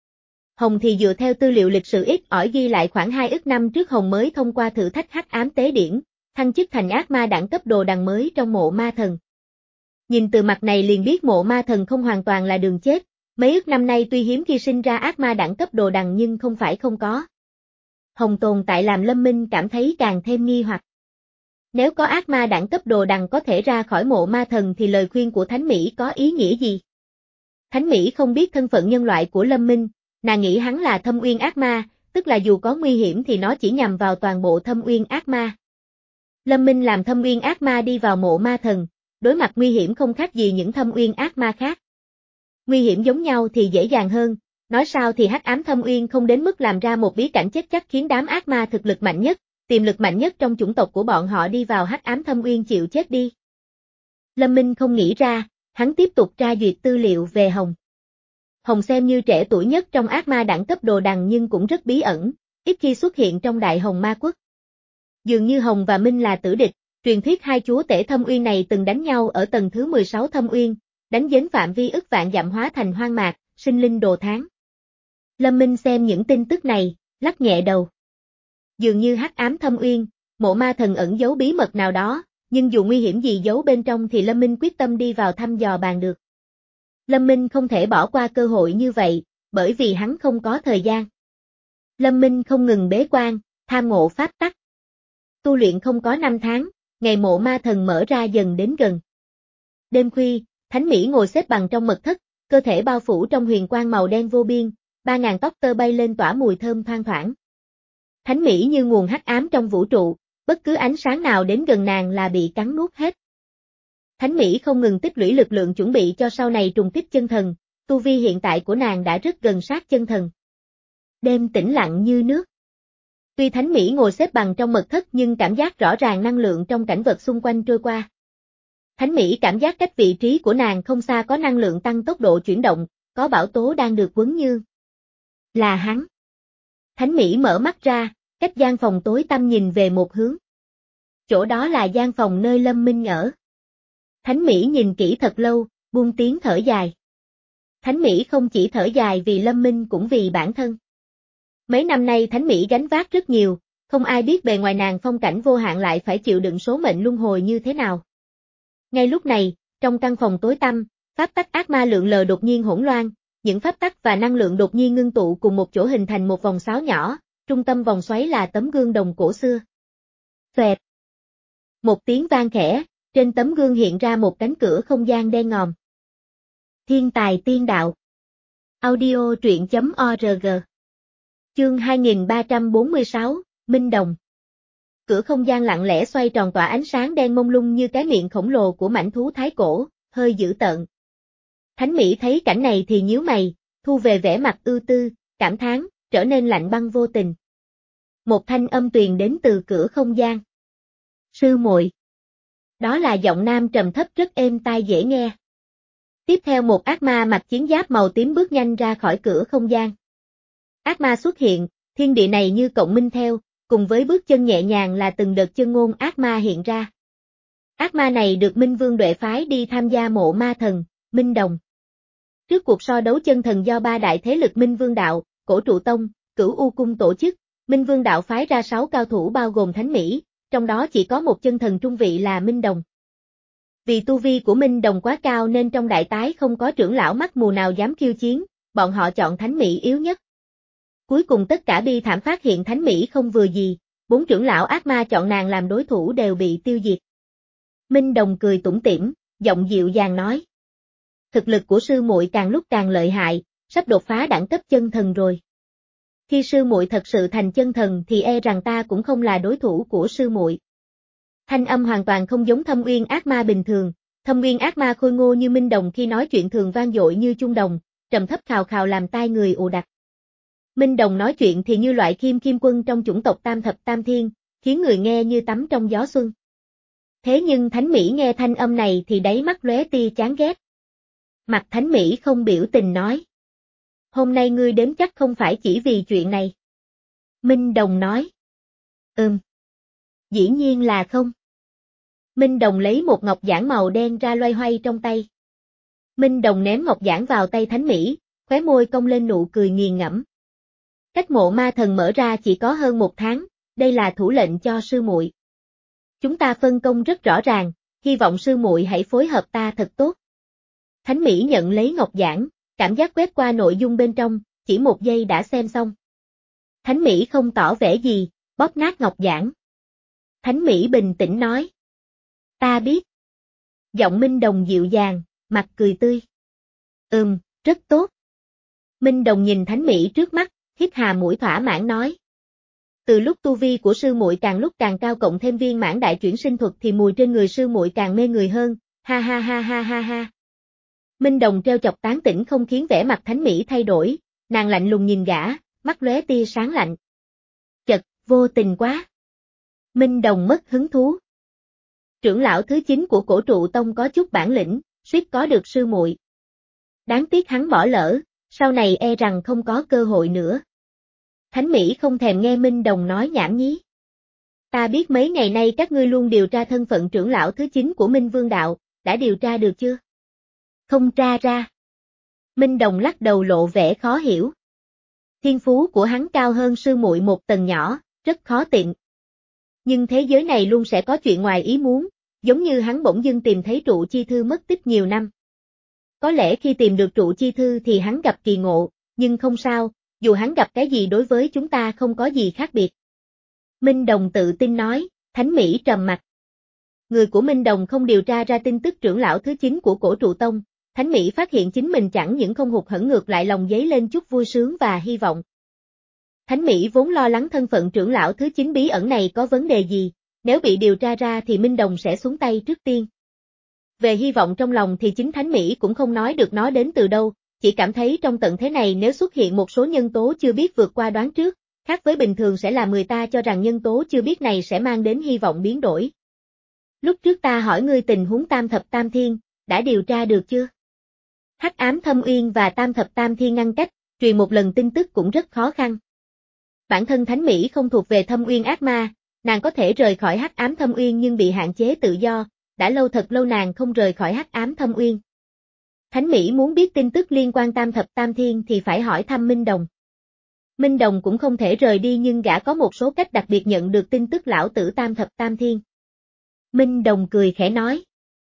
Hồng thì dựa theo tư liệu lịch sử ít ỏi ghi lại khoảng hai ức năm trước Hồng mới thông qua thử thách hắc ám tế điển, thăng chức thành ác ma đẳng cấp đồ đằng mới trong mộ ma thần. Nhìn từ mặt này liền biết mộ ma thần không hoàn toàn là đường chết, mấy ức năm nay tuy hiếm khi sinh ra ác ma đẳng cấp đồ đằng nhưng không phải không có. Hồng tồn tại làm Lâm Minh cảm thấy càng thêm nghi hoặc. Nếu có ác ma đẳng cấp đồ đằng có thể ra khỏi mộ ma thần thì lời khuyên của Thánh Mỹ có ý nghĩa gì? Thánh Mỹ không biết thân phận nhân loại của Lâm Minh, nàng nghĩ hắn là thâm uyên ác ma, tức là dù có nguy hiểm thì nó chỉ nhằm vào toàn bộ thâm uyên ác ma. Lâm Minh làm thâm uyên ác ma đi vào mộ ma thần, đối mặt nguy hiểm không khác gì những thâm uyên ác ma khác. Nguy hiểm giống nhau thì dễ dàng hơn, nói sao thì hắc ám thâm uyên không đến mức làm ra một bí cảnh chết chắc khiến đám ác ma thực lực mạnh nhất, tiềm lực mạnh nhất trong chủng tộc của bọn họ đi vào hắc ám thâm uyên chịu chết đi. Lâm Minh không nghĩ ra, hắn tiếp tục tra duyệt tư liệu về Hồng. Hồng xem như trẻ tuổi nhất trong ác ma đẳng cấp đồ đằng nhưng cũng rất bí ẩn, ít khi xuất hiện trong Đại Hồng Ma Quốc. Dường như Hồng và Minh là tử địch, truyền thuyết hai chúa tể thâm uyên này từng đánh nhau ở tầng thứ mười sáu thâm uyên, đánh đến phạm vi ức vạn dặm hóa thành hoang mạc, sinh linh đồ tháng. Lâm Minh xem những tin tức này, lắc nhẹ đầu. Dường như hắc ám thâm uyên, mộ ma thần ẩn giấu bí mật nào đó, nhưng dù nguy hiểm gì giấu bên trong thì Lâm Minh quyết tâm đi vào thăm dò bàn được. Lâm Minh không thể bỏ qua cơ hội như vậy, bởi vì hắn không có thời gian. Lâm Minh không ngừng bế quan, tham ngộ pháp tắc. Tu luyện không có năm tháng, ngày mộ ma thần mở ra dần đến gần. Đêm khuya, Thánh Mỹ ngồi xếp bằng trong mật thất, cơ thể bao phủ trong huyền quang màu đen vô biên, ba ngàn tóc tơ bay lên tỏa mùi thơm thoang thoảng. Thánh Mỹ như nguồn hắc ám trong vũ trụ, bất cứ ánh sáng nào đến gần nàng là bị cắn nuốt hết. Thánh Mỹ không ngừng tích lũy lực lượng chuẩn bị cho sau này trùng kích chân thần, tu vi hiện tại của nàng đã rất gần sát chân thần. Đêm tĩnh lặng như nước. Tuy Thánh Mỹ ngồi xếp bằng trong mật thất nhưng cảm giác rõ ràng năng lượng trong cảnh vật xung quanh trôi qua. Thánh Mỹ cảm giác cách vị trí của nàng không xa có năng lượng tăng tốc độ chuyển động, có bảo tố đang được quấn như. Là hắn. Thánh Mỹ mở mắt ra, cách gian phòng tối tăm nhìn về một hướng. Chỗ đó là gian phòng nơi Lâm Minh ở. Thánh Mỹ nhìn kỹ thật lâu, buông tiếng thở dài. Thánh Mỹ không chỉ thở dài vì Lâm Minh cũng vì bản thân. Mấy năm nay Thánh Mỹ gánh vác rất nhiều, không ai biết bề ngoài nàng phong cảnh vô hạn lại phải chịu đựng số mệnh luân hồi như thế nào. Ngay lúc này, trong căn phòng tối tăm, pháp tắc ác ma lượn lờ đột nhiên hỗn loạn, những pháp tắc và năng lượng đột nhiên ngưng tụ cùng một chỗ hình thành một vòng sáo nhỏ, trung tâm vòng xoáy là tấm gương đồng cổ xưa. Xoẹt. Một tiếng vang khẽ, trên tấm gương hiện ra một cánh cửa không gian đen ngòm. Thiên tài tiên đạo. Audio truyện chấm org. Chương hai nghìn ba trăm bốn mươi sáu, Minh Đồng. Cửa không gian lặng lẽ xoay tròn tỏa ánh sáng đen mông lung như cái miệng khổng lồ của mãnh thú thái cổ, hơi dữ tợn. Thánh Mỹ thấy cảnh này thì nhíu mày, thu về vẻ mặt ưu tư, cảm thán, trở nên lạnh băng vô tình. Một thanh âm truyền đến từ cửa không gian. Sư muội. Đó là giọng nam trầm thấp rất êm tai dễ nghe. Tiếp theo một ác ma mặc chiến giáp màu tím bước nhanh ra khỏi cửa không gian. Ác ma xuất hiện, thiên địa này như cộng minh theo, cùng với bước chân nhẹ nhàng là từng đợt chân ngôn ác ma hiện ra. Ác ma này được Minh Vương Duệ phái đi tham gia mộ ma thần, Minh Đồng. Trước cuộc so đấu chân thần do ba đại thế lực Minh Vương Đạo, Cổ Trụ Tông, Cửu U Cung tổ chức, Minh Vương Đạo phái ra sáu cao thủ bao gồm Thánh Mỹ, trong đó chỉ có một chân thần trung vị là Minh Đồng. Vì tu vi của Minh Đồng quá cao nên trong đại tái không có trưởng lão mắt mù nào dám khiêu chiến, bọn họ chọn Thánh Mỹ yếu nhất. Cuối cùng tất cả bi thảm phát hiện Thánh Mỹ không vừa gì, bốn trưởng lão ác ma chọn nàng làm đối thủ đều bị tiêu diệt. Minh Đồng cười tủm tỉm, giọng dịu dàng nói. Thực lực của sư muội càng lúc càng lợi hại, sắp đột phá đẳng cấp chân thần rồi. Khi sư muội thật sự thành chân thần thì e rằng ta cũng không là đối thủ của sư muội. Thanh âm hoàn toàn không giống Thâm Uyên ác ma bình thường, Thâm Uyên ác ma khôi ngô như Minh Đồng khi nói chuyện thường vang dội như chuông đồng, trầm thấp khào khào làm tai người ù đặc. Minh Đồng nói chuyện thì như loại kim kim quân trong chủng tộc Tam Thập Tam Thiên, khiến người nghe như tắm trong gió xuân. Thế nhưng Thánh Mỹ nghe thanh âm này thì đáy mắt lóe tia chán ghét. Mặt Thánh Mỹ không biểu tình nói. Hôm nay ngươi đến chắc không phải chỉ vì chuyện này. Minh Đồng nói. Ừm. Dĩ nhiên là không. Minh Đồng lấy một ngọc giản màu đen ra loay hoay trong tay. Minh Đồng ném ngọc giản vào tay Thánh Mỹ, khóe môi cong lên nụ cười nghiền ngẫm. Cách mộ ma thần mở ra chỉ có hơn một tháng, đây là thủ lệnh cho sư muội. Chúng ta phân công rất rõ ràng, hy vọng sư muội hãy phối hợp ta thật tốt. Thánh Mỹ nhận lấy ngọc giản, cảm giác quét qua nội dung bên trong, chỉ một giây đã xem xong. Thánh Mỹ không tỏ vẻ gì, bóp nát ngọc giản. Thánh Mỹ bình tĩnh nói. Ta biết. Giọng Minh Đồng dịu dàng, mặt cười tươi. Ừm, rất tốt. Minh Đồng nhìn Thánh Mỹ trước mắt, hít hà mũi thỏa mãn nói. Từ lúc tu vi của sư muội càng lúc càng cao cộng thêm viên mãn đại chuyển sinh thuật thì mùi trên người sư muội càng mê người hơn, ha ha ha ha ha ha. Minh Đồng treo chọc tán tỉnh không khiến vẻ mặt Thánh Mỹ thay đổi, nàng lạnh lùng nhìn gã, mắt lóe tia sáng lạnh. Chật, vô tình quá. Minh Đồng mất hứng thú. Trưởng lão thứ chín của Cổ Trụ Tông có chút bản lĩnh, suýt có được sư muội. Đáng tiếc hắn bỏ lỡ, sau này e rằng không có cơ hội nữa. Thánh Mỹ không thèm nghe Minh Đồng nói nhảm nhí. Ta biết mấy ngày nay các ngươi luôn điều tra thân phận trưởng lão thứ chín của Minh Vương Đạo, đã điều tra được chưa? Không tra ra. Minh Đồng lắc đầu lộ vẻ khó hiểu. Thiên phú của hắn cao hơn sư muội một tầng nhỏ, rất khó tiện. Nhưng thế giới này luôn sẽ có chuyện ngoài ý muốn, giống như hắn bỗng dưng tìm thấy trụ chi thư mất tích nhiều năm. Có lẽ khi tìm được trụ chi thư thì hắn gặp kỳ ngộ, nhưng không sao, dù hắn gặp cái gì đối với chúng ta không có gì khác biệt. Minh Đồng tự tin nói, Thánh Mỹ trầm mặt. Người của Minh Đồng không điều tra ra tin tức trưởng lão thứ chín của Cổ Trụ Tông, Thánh Mỹ phát hiện chính mình chẳng những không hụt hẫng ngược lại lòng dấy lên chút vui sướng và hy vọng. Thánh Mỹ vốn lo lắng thân phận trưởng lão thứ chín bí ẩn này có vấn đề gì, nếu bị điều tra ra thì Minh Đồng sẽ xuống tay trước tiên. Về hy vọng trong lòng thì chính Thánh Mỹ cũng không nói được nó đến từ đâu, chỉ cảm thấy trong tận thế này nếu xuất hiện một số nhân tố chưa biết vượt qua đoán trước, khác với bình thường sẽ làm người ta cho rằng nhân tố chưa biết này sẽ mang đến hy vọng biến đổi. Lúc trước ta hỏi ngươi tình huống Tam Thập Tam Thiên, đã điều tra được chưa? Hắc ám Thâm Uyên và Tam Thập Tam Thiên ngăn cách, truyền một lần tin tức cũng rất khó khăn. Bản thân Thánh Mỹ không thuộc về Thâm Uyên ác ma, nàng có thể rời khỏi Hắc ám Thâm Uyên nhưng bị hạn chế tự do, đã lâu thật lâu nàng không rời khỏi Hắc ám Thâm Uyên. Thánh Mỹ muốn biết tin tức liên quan Tam Thập Tam Thiên thì phải hỏi thăm Minh Đồng. Minh Đồng cũng không thể rời đi nhưng gã có một số cách đặc biệt nhận được tin tức lão tử Tam Thập Tam Thiên. Minh Đồng cười khẽ nói.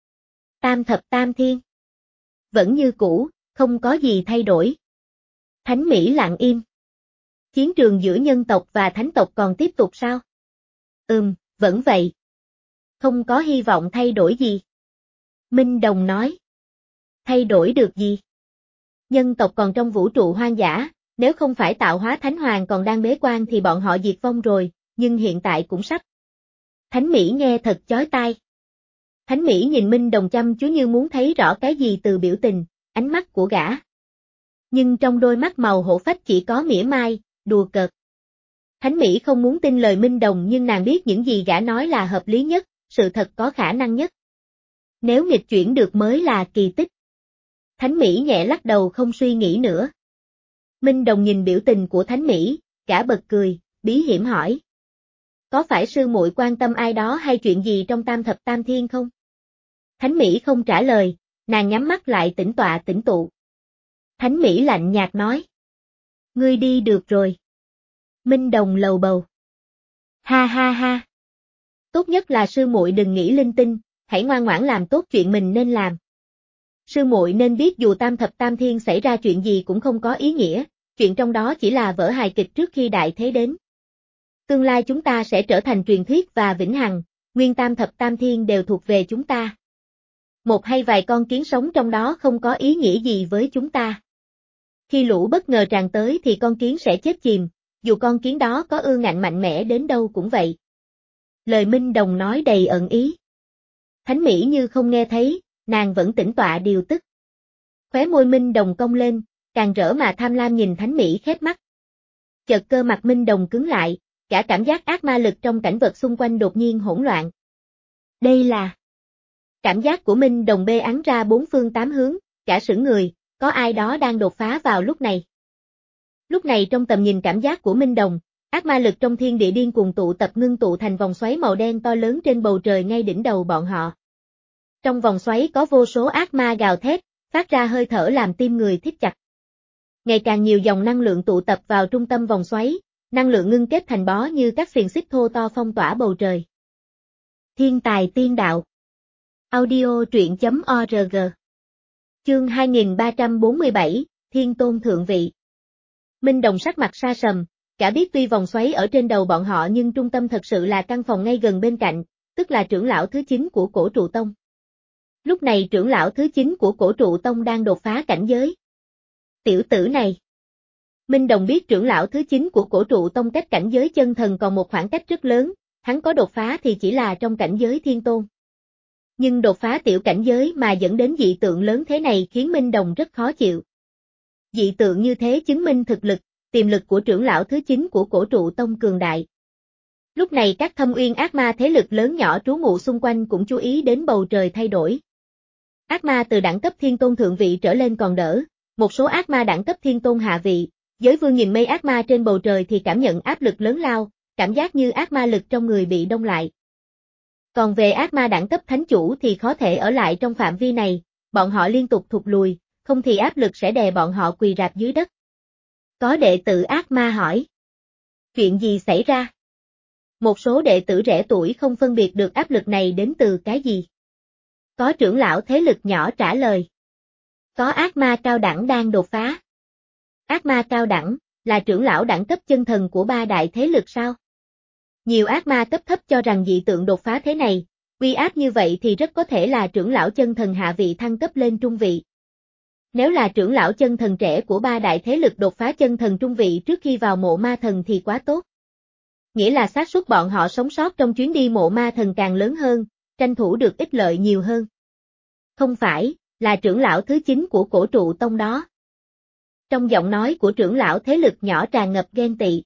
Tam Thập Tam Thiên. Vẫn như cũ, không có gì thay đổi. Thánh Mỹ lặng im. Chiến trường giữa nhân tộc và thánh tộc còn tiếp tục sao? Ừm, vẫn vậy. Không có hy vọng thay đổi gì. Minh Đồng nói. Thay đổi được gì? Nhân tộc còn trong vũ trụ hoang dã, nếu không phải tạo hóa thánh hoàng còn đang bế quan thì bọn họ diệt vong rồi, nhưng hiện tại cũng sắp. Thánh Mỹ nghe thật chói tai. Thánh Mỹ nhìn Minh Đồng chăm chú như muốn thấy rõ cái gì từ biểu tình, ánh mắt của gã. Nhưng trong đôi mắt màu hổ phách chỉ có mỉa mai, đùa cợt. Thánh Mỹ không muốn tin lời Minh Đồng nhưng nàng biết những gì gã nói là hợp lý nhất, sự thật có khả năng nhất. Nếu nghịch chuyển được mới là kỳ tích. Thánh Mỹ nhẹ lắc đầu không suy nghĩ nữa. Minh Đồng nhìn biểu tình của Thánh Mỹ, gã bật cười, bí hiểm hỏi. Có phải sư muội quan tâm ai đó hay chuyện gì trong tam thập tam thiên không? Thánh Mỹ không trả lời, nàng nhắm mắt lại tĩnh tọa tĩnh tụ. Thánh Mỹ lạnh nhạt nói. Ngươi đi được rồi. Minh Đồng lầu bầu. Ha ha ha. Tốt nhất là sư muội đừng nghĩ linh tinh, hãy ngoan ngoãn làm tốt chuyện mình nên làm. Sư muội nên biết dù tam thập tam thiên xảy ra chuyện gì cũng không có ý nghĩa, chuyện trong đó chỉ là vở hài kịch trước khi đại thế đến. Tương lai chúng ta sẽ trở thành truyền thuyết và vĩnh hằng, nguyên tam thập tam thiên đều thuộc về chúng ta. Một hay vài con kiến sống trong đó không có ý nghĩa gì với chúng ta. Khi lũ bất ngờ tràn tới thì con kiến sẽ chết chìm, dù con kiến đó có ương ngạnh mạnh mẽ đến đâu cũng vậy. Lời Minh Đồng nói đầy ẩn ý. Thánh Mỹ như không nghe thấy, nàng vẫn tĩnh tọa điều tức. Khóe môi Minh Đồng cong lên, càng rỡ mà tham lam nhìn Thánh Mỹ khép mắt. Chợt cơ mặt Minh Đồng cứng lại, cả cảm giác ác ma lực trong cảnh vật xung quanh đột nhiên hỗn loạn. Đây là... Cảm giác của Minh Đồng bê ắng ra bốn phương tám hướng, cả sững người, có ai đó đang đột phá vào lúc này. Lúc này trong tầm nhìn cảm giác của Minh Đồng, ác ma lực trong thiên địa điên cuồng tụ tập ngưng tụ thành vòng xoáy màu đen to lớn trên bầu trời ngay đỉnh đầu bọn họ. Trong vòng xoáy có vô số ác ma gào thét, phát ra hơi thở làm tim người thít chặt. Ngày càng nhiều dòng năng lượng tụ tập vào trung tâm vòng xoáy, năng lượng ngưng kết thành bó như các xiềng xích thô to phong tỏa bầu trời. Thiên tài tiên đạo. Audio truyện chấm org. Chương hai nghìn ba trăm bốn mươi bảy, Thiên Tôn Thượng Vị. Minh Đồng sắc mặt sa sầm, cả biết tuy vòng xoáy ở trên đầu bọn họ nhưng trung tâm thật sự là căn phòng ngay gần bên cạnh, tức là trưởng lão thứ chín của Cổ Trụ Tông. Lúc này trưởng lão thứ chín của Cổ Trụ Tông đang đột phá cảnh giới. Tiểu tử này. Minh Đồng biết trưởng lão thứ chín của Cổ Trụ Tông cách cảnh giới chân thần còn một khoảng cách rất lớn, hắn có đột phá thì chỉ là trong cảnh giới thiên tôn. Nhưng đột phá tiểu cảnh giới mà dẫn đến dị tượng lớn thế này khiến Minh Đồng rất khó chịu. Dị tượng như thế chứng minh thực lực, tiềm lực của trưởng lão thứ chín của Cổ Trụ Tông cường đại. Lúc này các thâm uyên ác ma thế lực lớn nhỏ trú ngụ xung quanh cũng chú ý đến bầu trời thay đổi. Ác ma từ đẳng cấp thiên tôn thượng vị trở lên còn đỡ, một số ác ma đẳng cấp thiên tôn hạ vị, giới vương nhìn mây ác ma trên bầu trời thì cảm nhận áp lực lớn lao, cảm giác như ác ma lực trong người bị đông lại. Còn về ác ma đẳng cấp thánh chủ thì khó thể ở lại trong phạm vi này, bọn họ liên tục thụt lùi, không thì áp lực sẽ đè bọn họ quỳ rạp dưới đất. Có đệ tử ác ma hỏi. Chuyện gì xảy ra? Một số đệ tử trẻ tuổi không phân biệt được áp lực này đến từ cái gì. Có trưởng lão thế lực nhỏ trả lời. Có ác ma cao đẳng đang đột phá. Ác ma cao đẳng, là trưởng lão đẳng cấp chân thần của ba đại thế lực sao? Nhiều ác ma cấp thấp cho rằng dị tượng đột phá thế này, uy áp như vậy thì rất có thể là trưởng lão chân thần hạ vị thăng cấp lên trung vị. Nếu là trưởng lão chân thần trẻ của ba đại thế lực đột phá chân thần trung vị trước khi vào mộ ma thần thì quá tốt. Nghĩa là xác suất bọn họ sống sót trong chuyến đi mộ ma thần càng lớn hơn, tranh thủ được ích lợi nhiều hơn. Không phải, là trưởng lão thứ chín của Cổ Trụ Tông đó. Trong giọng nói của trưởng lão thế lực nhỏ tràn ngập ghen tị.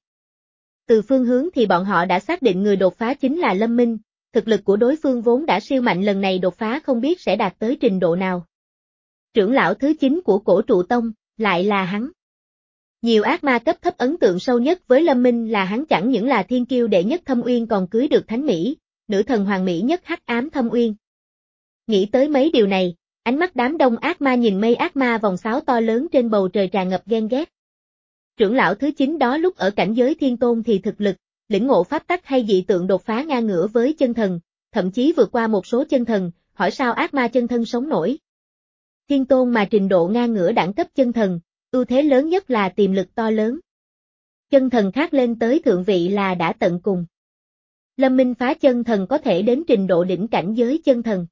Từ phương hướng thì bọn họ đã xác định người đột phá chính là Lâm Minh, thực lực của đối phương vốn đã siêu mạnh lần này đột phá không biết sẽ đạt tới trình độ nào. Trưởng lão thứ chín của Cổ Trụ Tông, lại là hắn. Nhiều ác ma cấp thấp ấn tượng sâu nhất với Lâm Minh là hắn chẳng những là thiên kiêu đệ nhất Thâm Uyên còn cưới được Thánh Mỹ, nữ thần hoàng mỹ nhất hắc ám Thâm Uyên. Nghĩ tới mấy điều này, ánh mắt đám đông ác ma nhìn mây ác ma vòng sáo to lớn trên bầu trời tràn ngập ghen ghét. Trưởng lão thứ chín đó lúc ở cảnh giới thiên tôn thì thực lực, lĩnh ngộ pháp tắc hay dị tượng đột phá ngang ngửa với chân thần, thậm chí vượt qua một số chân thần, hỏi sao ác ma chân thân sống nổi. Thiên tôn mà trình độ ngang ngửa đẳng cấp chân thần, ưu thế lớn nhất là tiềm lực to lớn. Chân thần khác lên tới thượng vị là đã tận cùng. Lâm Minh phá chân thần có thể đến trình độ đỉnh cảnh giới chân thần.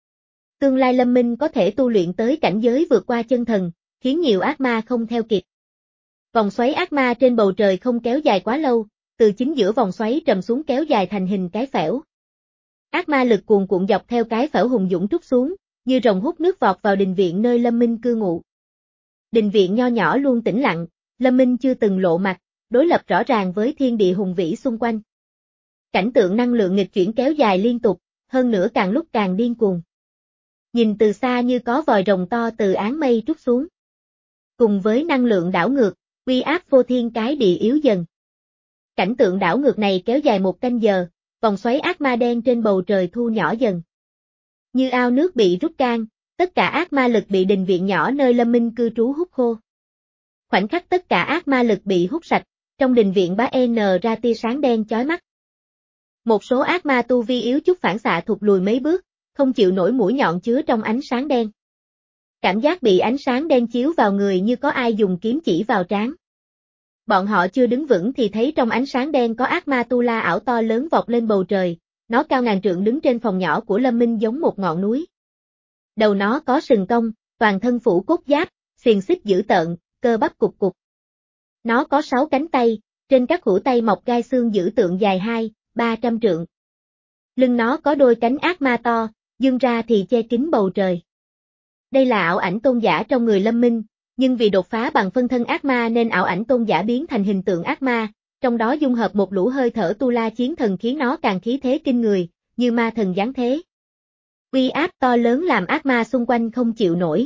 Tương lai Lâm Minh có thể tu luyện tới cảnh giới vượt qua chân thần, khiến nhiều ác ma không theo kịp. Vòng xoáy ác ma trên bầu trời không kéo dài quá lâu, từ chính giữa vòng xoáy trầm xuống kéo dài thành hình cái phễu. Ác ma lực cuồn cuộn dọc theo cái phễu hùng dũng trút xuống, như rồng hút nước vọt vào đình viện nơi Lâm Minh cư ngụ. Đình viện nho nhỏ luôn tĩnh lặng, Lâm Minh chưa từng lộ mặt, đối lập rõ ràng với thiên địa hùng vĩ xung quanh. Cảnh tượng năng lượng nghịch chuyển kéo dài liên tục, hơn nữa càng lúc càng điên cuồng. Nhìn từ xa như có vòi rồng to từ áng mây trút xuống. Cùng với năng lượng đảo ngược, uy áp vô thiên cái địa yếu dần. Cảnh tượng đảo ngược này kéo dài một canh giờ, vòng xoáy ác ma đen trên bầu trời thu nhỏ dần. Như ao nước bị rút can, tất cả ác ma lực bị đình viện nhỏ nơi Lâm Minh cư trú hút khô. Khoảnh khắc tất cả ác ma lực bị hút sạch, trong đình viện bá n ra tia sáng đen chói mắt. Một số ác ma tu vi yếu chút phản xạ thụt lùi mấy bước, không chịu nổi mũi nhọn chứa trong ánh sáng đen. Cảm giác bị ánh sáng đen chiếu vào người như có ai dùng kiếm chỉ vào trán. Bọn họ chưa đứng vững thì thấy trong ánh sáng đen có ác ma tu la ảo to lớn vọt lên bầu trời, nó cao ngàn trượng đứng trên phòng nhỏ của Lâm Minh giống một ngọn núi. Đầu nó có sừng cong, toàn thân phủ cốt giáp, xiềng xích dữ tợn, cơ bắp cục cục. Nó có sáu cánh tay, trên các hữu tay mọc gai xương dữ tượng dài hai, ba trăm trượng. Lưng nó có đôi cánh ác ma to, dương ra thì che kín bầu trời. Đây là ảo ảnh tôn giả trong người Lâm Minh, nhưng vì đột phá bằng phân thân ác ma nên ảo ảnh tôn giả biến thành hình tượng ác ma, trong đó dung hợp một lũ hơi thở tu la chiến thần khiến nó càng khí thế kinh người, như ma thần giáng thế. Uy áp to lớn làm ác ma xung quanh không chịu nổi.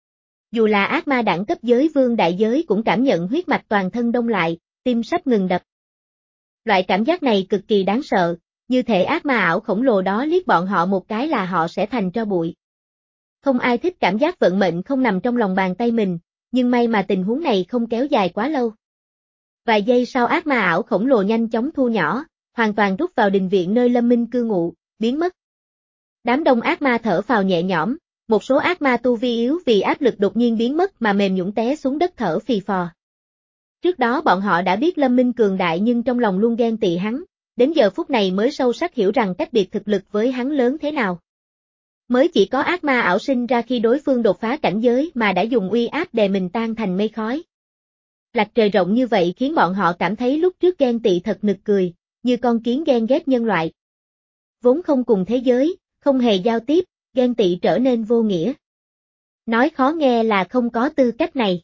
Dù là ác ma đẳng cấp giới vương đại giới cũng cảm nhận huyết mạch toàn thân đông lại, tim sắp ngừng đập. Loại cảm giác này cực kỳ đáng sợ, như thể ác ma ảo khổng lồ đó liếc bọn họ một cái là họ sẽ thành tro bụi. Không ai thích cảm giác vận mệnh không nằm trong lòng bàn tay mình, nhưng may mà tình huống này không kéo dài quá lâu. Vài giây sau ác ma ảo khổng lồ nhanh chóng thu nhỏ, hoàn toàn rút vào đình viện nơi Lâm Minh cư ngụ, biến mất. Đám đông ác ma thở phào nhẹ nhõm, một số ác ma tu vi yếu vì áp lực đột nhiên biến mất mà mềm nhũn té xuống đất thở phì phò. Trước đó bọn họ đã biết Lâm Minh cường đại nhưng trong lòng luôn ghen tị hắn, đến giờ phút này mới sâu sắc hiểu rằng cách biệt thực lực với hắn lớn thế nào. Mới chỉ có ác ma ảo sinh ra khi đối phương đột phá cảnh giới mà đã dùng uy áp đè mình tan thành mây khói. Lạch trời rộng như vậy khiến bọn họ cảm thấy lúc trước ghen tị thật nực cười, như con kiến ghen ghét nhân loại. Vốn không cùng thế giới, không hề giao tiếp, ghen tị trở nên vô nghĩa. Nói khó nghe là không có tư cách này.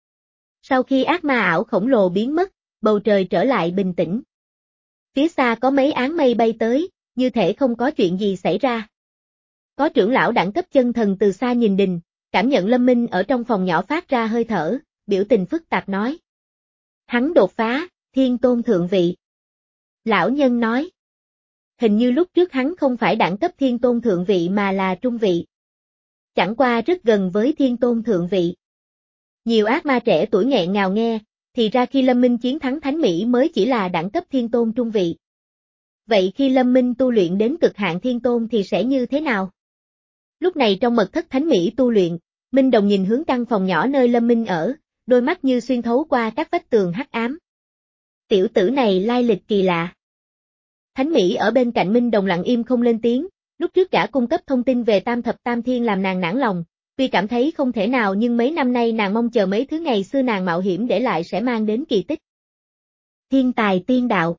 Sau khi ác ma ảo khổng lồ biến mất, bầu trời trở lại bình tĩnh. Phía xa có mấy áng mây bay tới, như thể không có chuyện gì xảy ra. Có trưởng lão đẳng cấp chân thần từ xa nhìn đình, cảm nhận Lâm Minh ở trong phòng nhỏ phát ra hơi thở, biểu tình phức tạp nói. Hắn đột phá, thiên tôn thượng vị. Lão nhân nói. Hình như lúc trước hắn không phải đẳng cấp thiên tôn thượng vị mà là trung vị. Chẳng qua rất gần với thiên tôn thượng vị. Nhiều ác ma trẻ tuổi nghẹn ngào nghe, thì ra khi Lâm Minh chiến thắng Thánh Mỹ mới chỉ là đẳng cấp thiên tôn trung vị. Vậy khi Lâm Minh tu luyện đến cực hạn thiên tôn thì sẽ như thế nào? Lúc này trong mật thất Thánh Mỹ tu luyện, Minh Đồng nhìn hướng căn phòng nhỏ nơi Lâm Minh ở, đôi mắt như xuyên thấu qua các vách tường hắc ám. Tiểu tử này lai lịch kỳ lạ. Thánh Mỹ ở bên cạnh Minh Đồng lặng im không lên tiếng, lúc trước gã cung cấp thông tin về Tam Thập Tam Thiên làm nàng nản lòng, tuy cảm thấy không thể nào nhưng mấy năm nay nàng mong chờ mấy thứ ngày xưa nàng mạo hiểm để lại sẽ mang đến kỳ tích. Thiên tài tiên đạo.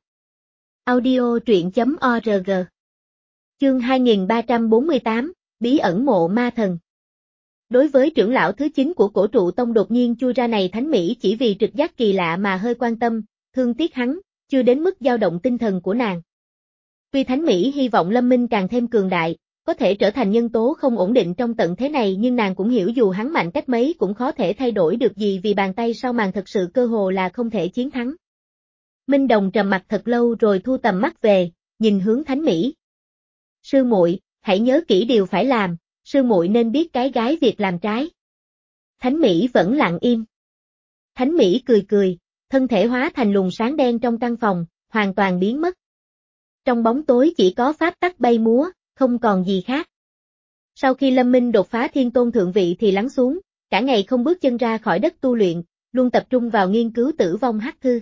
Audio truyện chấm org. Chương hai nghìn ba trăm bốn mươi tám, Bí ẩn mộ ma thần. Đối với trưởng lão thứ chín của cổ trụ tông đột nhiên chui ra này Thánh Mỹ chỉ vì trực giác kỳ lạ mà hơi quan tâm, thương tiếc hắn, chưa đến mức dao động tinh thần của nàng. Tuy Thánh Mỹ hy vọng Lâm Minh càng thêm cường đại, có thể trở thành nhân tố không ổn định trong tận thế này nhưng nàng cũng hiểu dù hắn mạnh cách mấy cũng khó thể thay đổi được gì vì bàn tay sau màn thật sự cơ hồ là không thể chiến thắng. Minh Đồng trầm mặt thật lâu rồi thu tầm mắt về, nhìn hướng Thánh Mỹ. Sư muội, hãy nhớ kỹ điều phải làm, sư muội nên biết cái gái việc làm trái. Thánh Mỹ vẫn lặng im. Thánh Mỹ cười cười, thân thể hóa thành luồng sáng đen trong căn phòng, hoàn toàn biến mất. Trong bóng tối chỉ có pháp tắc bay múa, không còn gì khác. Sau khi Lâm Minh đột phá thiên tôn thượng vị thì lắng xuống, cả ngày không bước chân ra khỏi đất tu luyện, luôn tập trung vào nghiên cứu tử vong hắc thư.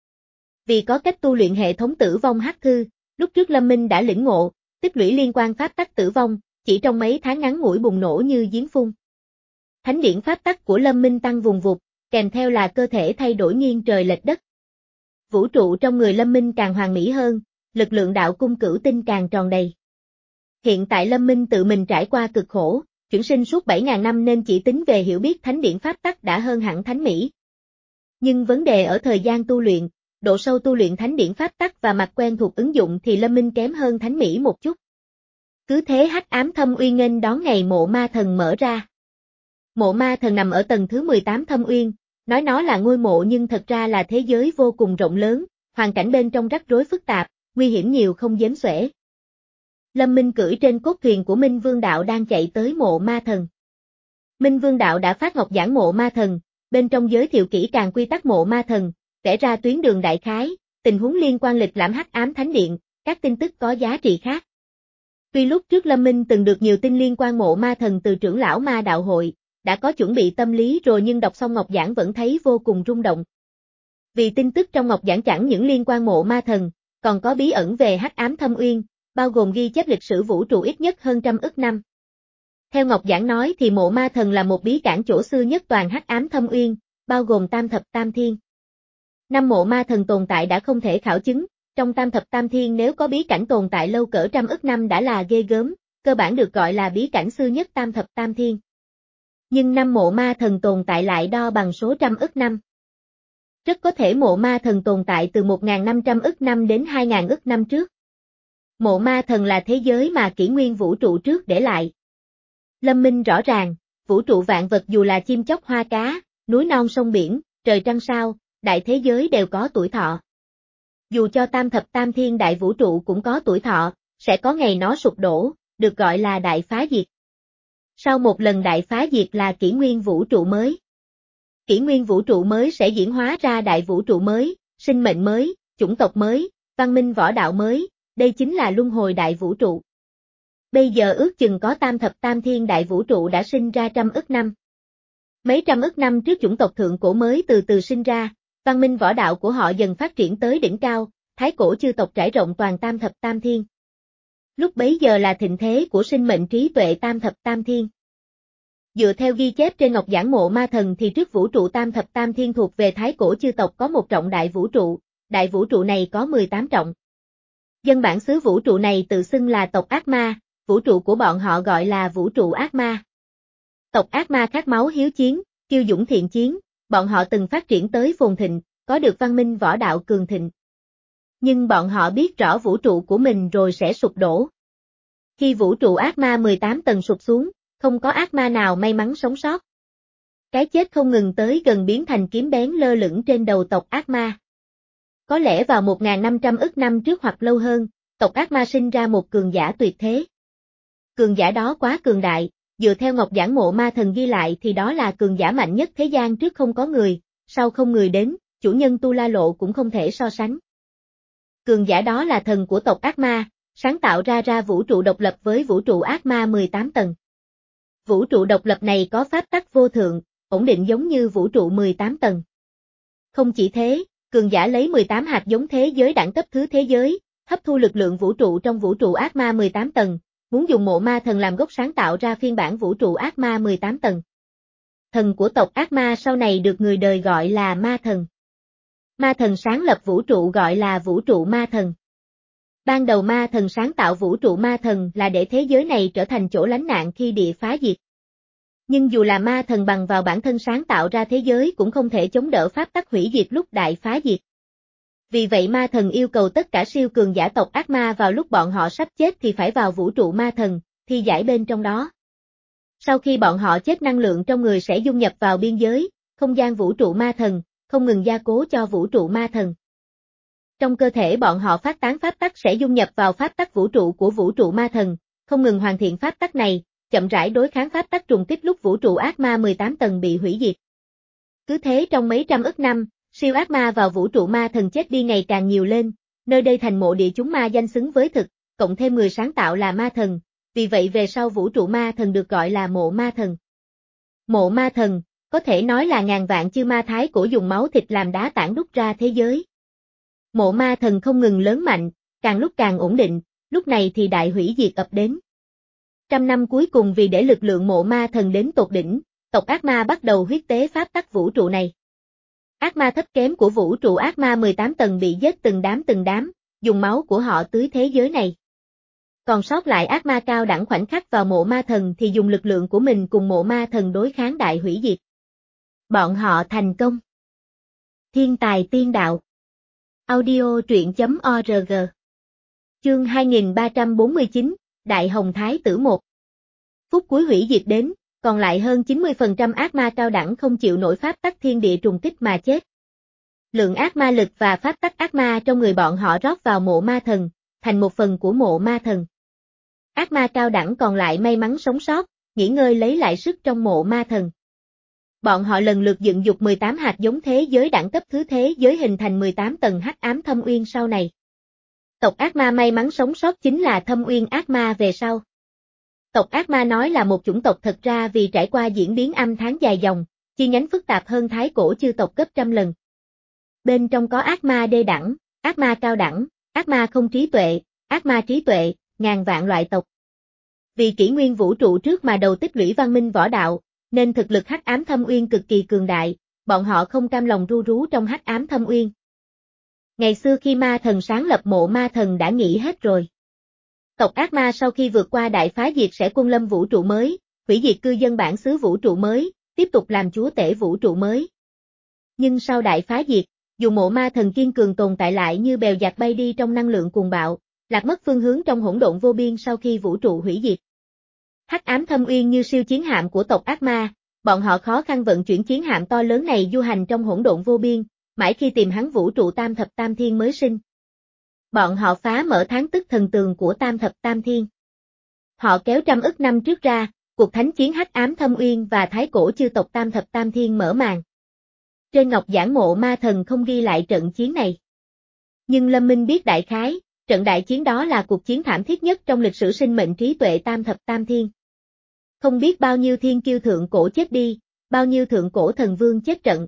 Vì có cách tu luyện hệ thống tử vong hắc thư, lúc trước Lâm Minh đã lĩnh ngộ, tích lũy liên quan pháp tắc tử vong, chỉ trong mấy tháng ngắn ngủi bùng nổ như giếng phun. Thánh điển pháp tắc của Lâm Minh tăng vùng vụt, kèm theo là cơ thể thay đổi nghiêng trời lệch đất. Vũ trụ trong người Lâm Minh càng hoàn mỹ hơn, lực lượng đạo cung cửu tinh càng tròn đầy. Hiện tại Lâm Minh tự mình trải qua cực khổ, chuyển sinh suốt bảy nghìn năm nên chỉ tính về hiểu biết thánh điển pháp tắc đã hơn hẳn thánh mỹ. Nhưng vấn đề ở thời gian tu luyện, độ sâu tu luyện thánh điển pháp tắc và mặt quen thuộc ứng dụng thì Lâm Minh kém hơn thánh mỹ một chút. Cứ thế hắc ám thâm uyên nghênh đón ngày mộ ma thần mở ra. Mộ ma thần nằm ở tầng thứ mười tám thâm uyên, nói nó là ngôi mộ nhưng thật ra là thế giới vô cùng rộng lớn, hoàn cảnh bên trong rắc rối phức tạp, nguy hiểm nhiều không đếm xuể. Lâm Minh cưỡi trên cốt thuyền của Minh Vương Đạo đang chạy tới mộ ma thần. Minh Vương Đạo đã phát ngọc giảng mộ ma thần, bên trong giới thiệu kỹ càng quy tắc mộ ma thần, vẽ ra tuyến đường đại khái, tình huống liên quan lịch lãm hắc ám thánh điện, các tin tức có giá trị khác. Tuy lúc trước Lâm Minh từng được nhiều tin liên quan mộ ma thần từ trưởng lão ma đạo hội, đã có chuẩn bị tâm lý rồi nhưng đọc xong ngọc giảng vẫn thấy vô cùng rung động. Vì tin tức trong ngọc giảng chẳng những liên quan mộ ma thần, còn có bí ẩn về hắc ám thâm uyên, bao gồm ghi chép lịch sử vũ trụ ít nhất hơn trăm ức năm. Theo ngọc giảng nói thì mộ ma thần là một bí cảng chỗ xưa nhất toàn hắc ám thâm uyên, bao gồm tam thập tam thiên. Năm mộ ma thần tồn tại đã không thể khảo chứng, trong tam thập tam thiên nếu có bí cảnh tồn tại lâu cỡ trăm ức năm đã là ghê gớm, cơ bản được gọi là bí cảnh xưa nhất tam thập tam thiên. Nhưng năm mộ ma thần tồn tại lại đo bằng số trăm ức năm. Rất có thể mộ ma thần tồn tại từ một nghìn năm trăm ức năm đến hai nghìn ức năm trước. Mộ ma thần là thế giới mà kỷ nguyên vũ trụ trước để lại. Lâm Minh rõ ràng, vũ trụ vạn vật dù là chim chóc hoa cá, núi non sông biển, trời trăng sao, đại thế giới đều có tuổi thọ. Dù cho tam thập tam thiên đại vũ trụ cũng có tuổi thọ, sẽ có ngày nó sụp đổ, được gọi là đại phá diệt. Sau một lần đại phá diệt là kỷ nguyên vũ trụ mới. Kỷ nguyên vũ trụ mới sẽ diễn hóa ra đại vũ trụ mới, sinh mệnh mới, chủng tộc mới, văn minh võ đạo mới, đây chính là luân hồi đại vũ trụ. Bây giờ ước chừng có tam thập tam thiên đại vũ trụ đã sinh ra trăm ức năm. Mấy trăm ức năm trước chủng tộc thượng cổ mới từ từ sinh ra, văn minh võ đạo của họ dần phát triển tới đỉnh cao, thái cổ chư tộc trải rộng toàn tam thập tam thiên. Lúc bấy giờ là thịnh thế của sinh mệnh trí tuệ tam thập tam thiên. Dựa theo ghi chép trên ngọc giảng mộ ma thần thì trước vũ trụ tam thập tam thiên thuộc về thái cổ chư tộc có một trọng đại vũ trụ, đại vũ trụ này có mười tám trọng. Dân bản xứ vũ trụ này tự xưng là tộc ác ma, vũ trụ của bọn họ gọi là vũ trụ ác ma. Tộc ác ma khát máu hiếu chiến, kiêu dũng thiện chiến, bọn họ từng phát triển tới phồn thịnh, có được văn minh võ đạo cường thịnh. Nhưng bọn họ biết rõ vũ trụ của mình rồi sẽ sụp đổ. Khi vũ trụ ác ma mười tám tầng sụp xuống, không có ác ma nào may mắn sống sót. Cái chết không ngừng tới gần biến thành kiếm bén lơ lửng trên đầu tộc ác ma. Có lẽ vào một nghìn năm trăm ức năm trước hoặc lâu hơn, tộc ác ma sinh ra một cường giả tuyệt thế. Cường giả đó quá cường đại, dựa theo ngọc giảng mộ ma thần ghi lại thì đó là cường giả mạnh nhất thế gian trước không có người, sau không người đến, chủ nhân Tu La Lộ cũng không thể so sánh. Cường giả đó là thần của tộc ác ma, sáng tạo ra ra vũ trụ độc lập với vũ trụ ác ma mười tám tầng. Vũ trụ độc lập này có pháp tắc vô thượng, ổn định giống như vũ trụ mười tám tầng. Không chỉ thế, cường giả lấy mười tám hạt giống thế giới đẳng cấp thứ thế giới, hấp thu lực lượng vũ trụ trong vũ trụ ác ma mười tám tầng, muốn dùng mộ ma thần làm gốc sáng tạo ra phiên bản vũ trụ ác ma mười tám tầng. Thần của tộc ác ma sau này được người đời gọi là ma thần. Ma thần sáng lập vũ trụ gọi là vũ trụ ma thần. Ban đầu ma thần sáng tạo vũ trụ ma thần là để thế giới này trở thành chỗ lánh nạn khi địa phá diệt. Nhưng dù là ma thần bằng vào bản thân sáng tạo ra thế giới cũng không thể chống đỡ pháp tắc hủy diệt lúc đại phá diệt. Vì vậy ma thần yêu cầu tất cả siêu cường giả tộc ác ma vào lúc bọn họ sắp chết thì phải vào vũ trụ ma thần, thi giải bên trong đó. Sau khi bọn họ chết năng lượng trong người sẽ dung nhập vào biên giới, không gian vũ trụ ma thần, không ngừng gia cố cho vũ trụ ma thần. Trong cơ thể bọn họ phát tán pháp tắc sẽ dung nhập vào pháp tắc vũ trụ của vũ trụ ma thần, không ngừng hoàn thiện pháp tắc này, chậm rãi đối kháng pháp tắc trùng kích lúc vũ trụ ác ma mười tám tầng bị hủy diệt. Cứ thế trong mấy trăm ức năm, siêu ác ma vào vũ trụ ma thần chết đi ngày càng nhiều lên, nơi đây thành mộ địa chúng ma danh xứng với thực, cộng thêm người sáng tạo là ma thần, vì vậy về sau vũ trụ ma thần được gọi là mộ ma thần. Mộ ma thần, có thể nói là ngàn vạn chư ma thái cổ dùng máu thịt làm đá tảng đúc ra thế giới. Mộ ma thần không ngừng lớn mạnh, càng lúc càng ổn định, lúc này thì đại hủy diệt ập đến. Trăm năm cuối cùng vì để lực lượng mộ ma thần đến tột đỉnh, tộc ác ma bắt đầu huyết tế pháp tắc vũ trụ này. Ác ma thấp kém của vũ trụ ác ma mười tám tầng bị giết từng đám từng đám, dùng máu của họ tưới thế giới này. Còn sót lại ác ma cao đẳng khoảnh khắc vào mộ ma thần thì dùng lực lượng của mình cùng mộ ma thần đối kháng đại hủy diệt. Bọn họ thành công. Thiên tài tiên đạo. Audio truyện chấm org. Chương hai nghìn ba trăm bốn mươi chín, Đại Hồng Thái Tử một. Phút cuối hủy diệt đến, còn lại hơn chín mươi phần trăm ác ma cao đẳng không chịu nổi pháp tắc thiên địa trùng kích mà chết. Lượng ác ma lực và pháp tắc ác ma trong người bọn họ rót vào mộ ma thần, thành một phần của mộ ma thần. Ác ma cao đẳng còn lại may mắn sống sót, nghỉ ngơi lấy lại sức trong mộ ma thần. Bọn họ lần lượt dựng dục mười tám hạt giống thế giới đẳng cấp thứ thế giới hình thành mười tám tầng hắc ám thâm uyên sau này. Tộc ác ma may mắn sống sót chính là thâm uyên ác ma về sau. Tộc ác ma nói là một chủng tộc thật ra vì trải qua diễn biến âm tháng dài dòng, chi nhánh phức tạp hơn thái cổ chư tộc gấp trăm lần. Bên trong có ác ma đê đẳng, ác ma cao đẳng, ác ma không trí tuệ, ác ma trí tuệ, ngàn vạn loại tộc. Vì kỷ nguyên vũ trụ trước mà đầu tích lũy văn minh võ đạo, nên thực lực hắc ám thâm uyên cực kỳ cường đại, bọn họ không cam lòng ru rú trong hắc ám thâm uyên. Ngày xưa khi ma thần sáng lập mộ ma thần đã nghĩ hết rồi. Tộc ác ma sau khi vượt qua đại phá diệt sẽ quân lâm vũ trụ mới, hủy diệt cư dân bản xứ vũ trụ mới, tiếp tục làm chúa tể vũ trụ mới. Nhưng sau đại phá diệt, dù mộ ma thần kiên cường tồn tại lại như bèo dạt bay đi trong năng lượng cuồng bạo, lạc mất phương hướng trong hỗn độn vô biên sau khi vũ trụ hủy diệt. Hắc ám thâm uyên như siêu chiến hạm của tộc ác ma, bọn họ khó khăn vận chuyển chiến hạm to lớn này du hành trong hỗn độn vô biên, mãi khi tìm hắn vũ trụ tam thập tam thiên mới sinh. Bọn họ phá mở tháng tức thần tường của tam thập tam thiên. Họ kéo trăm ức năm trước ra, cuộc thánh chiến hắc ám thâm uyên và thái cổ chư tộc tam thập tam thiên mở màn. Trên ngọc giản mộ ma thần không ghi lại trận chiến này. Nhưng Lâm Minh biết đại khái, trận đại chiến đó là cuộc chiến thảm thiết nhất trong lịch sử sinh mệnh trí tuệ tam thập tam thiên. Không biết bao nhiêu thiên kiêu thượng cổ chết đi, bao nhiêu thượng cổ thần vương chết trận.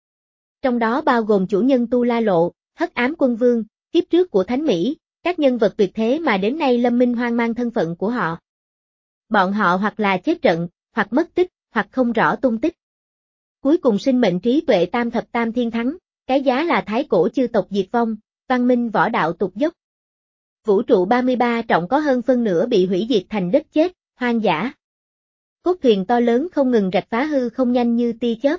Trong đó bao gồm chủ nhân Tu La Lộ, Hắc Ám Quân Vương, kiếp trước của Thánh Mỹ, các nhân vật tuyệt thế mà đến nay Lâm Minh hoang mang thân phận của họ. Bọn họ hoặc là chết trận, hoặc mất tích, hoặc không rõ tung tích. Cuối cùng sinh mệnh trí tuệ tam thập tam thiên thắng, cái giá là thái cổ chư tộc diệt vong, văn minh võ đạo tụt dốc. Vũ trụ ba mươi ba trọng có hơn phân nửa bị hủy diệt thành đất chết, hoang dã. Cốt thuyền to lớn không ngừng rạch phá hư không nhanh như tia chớp.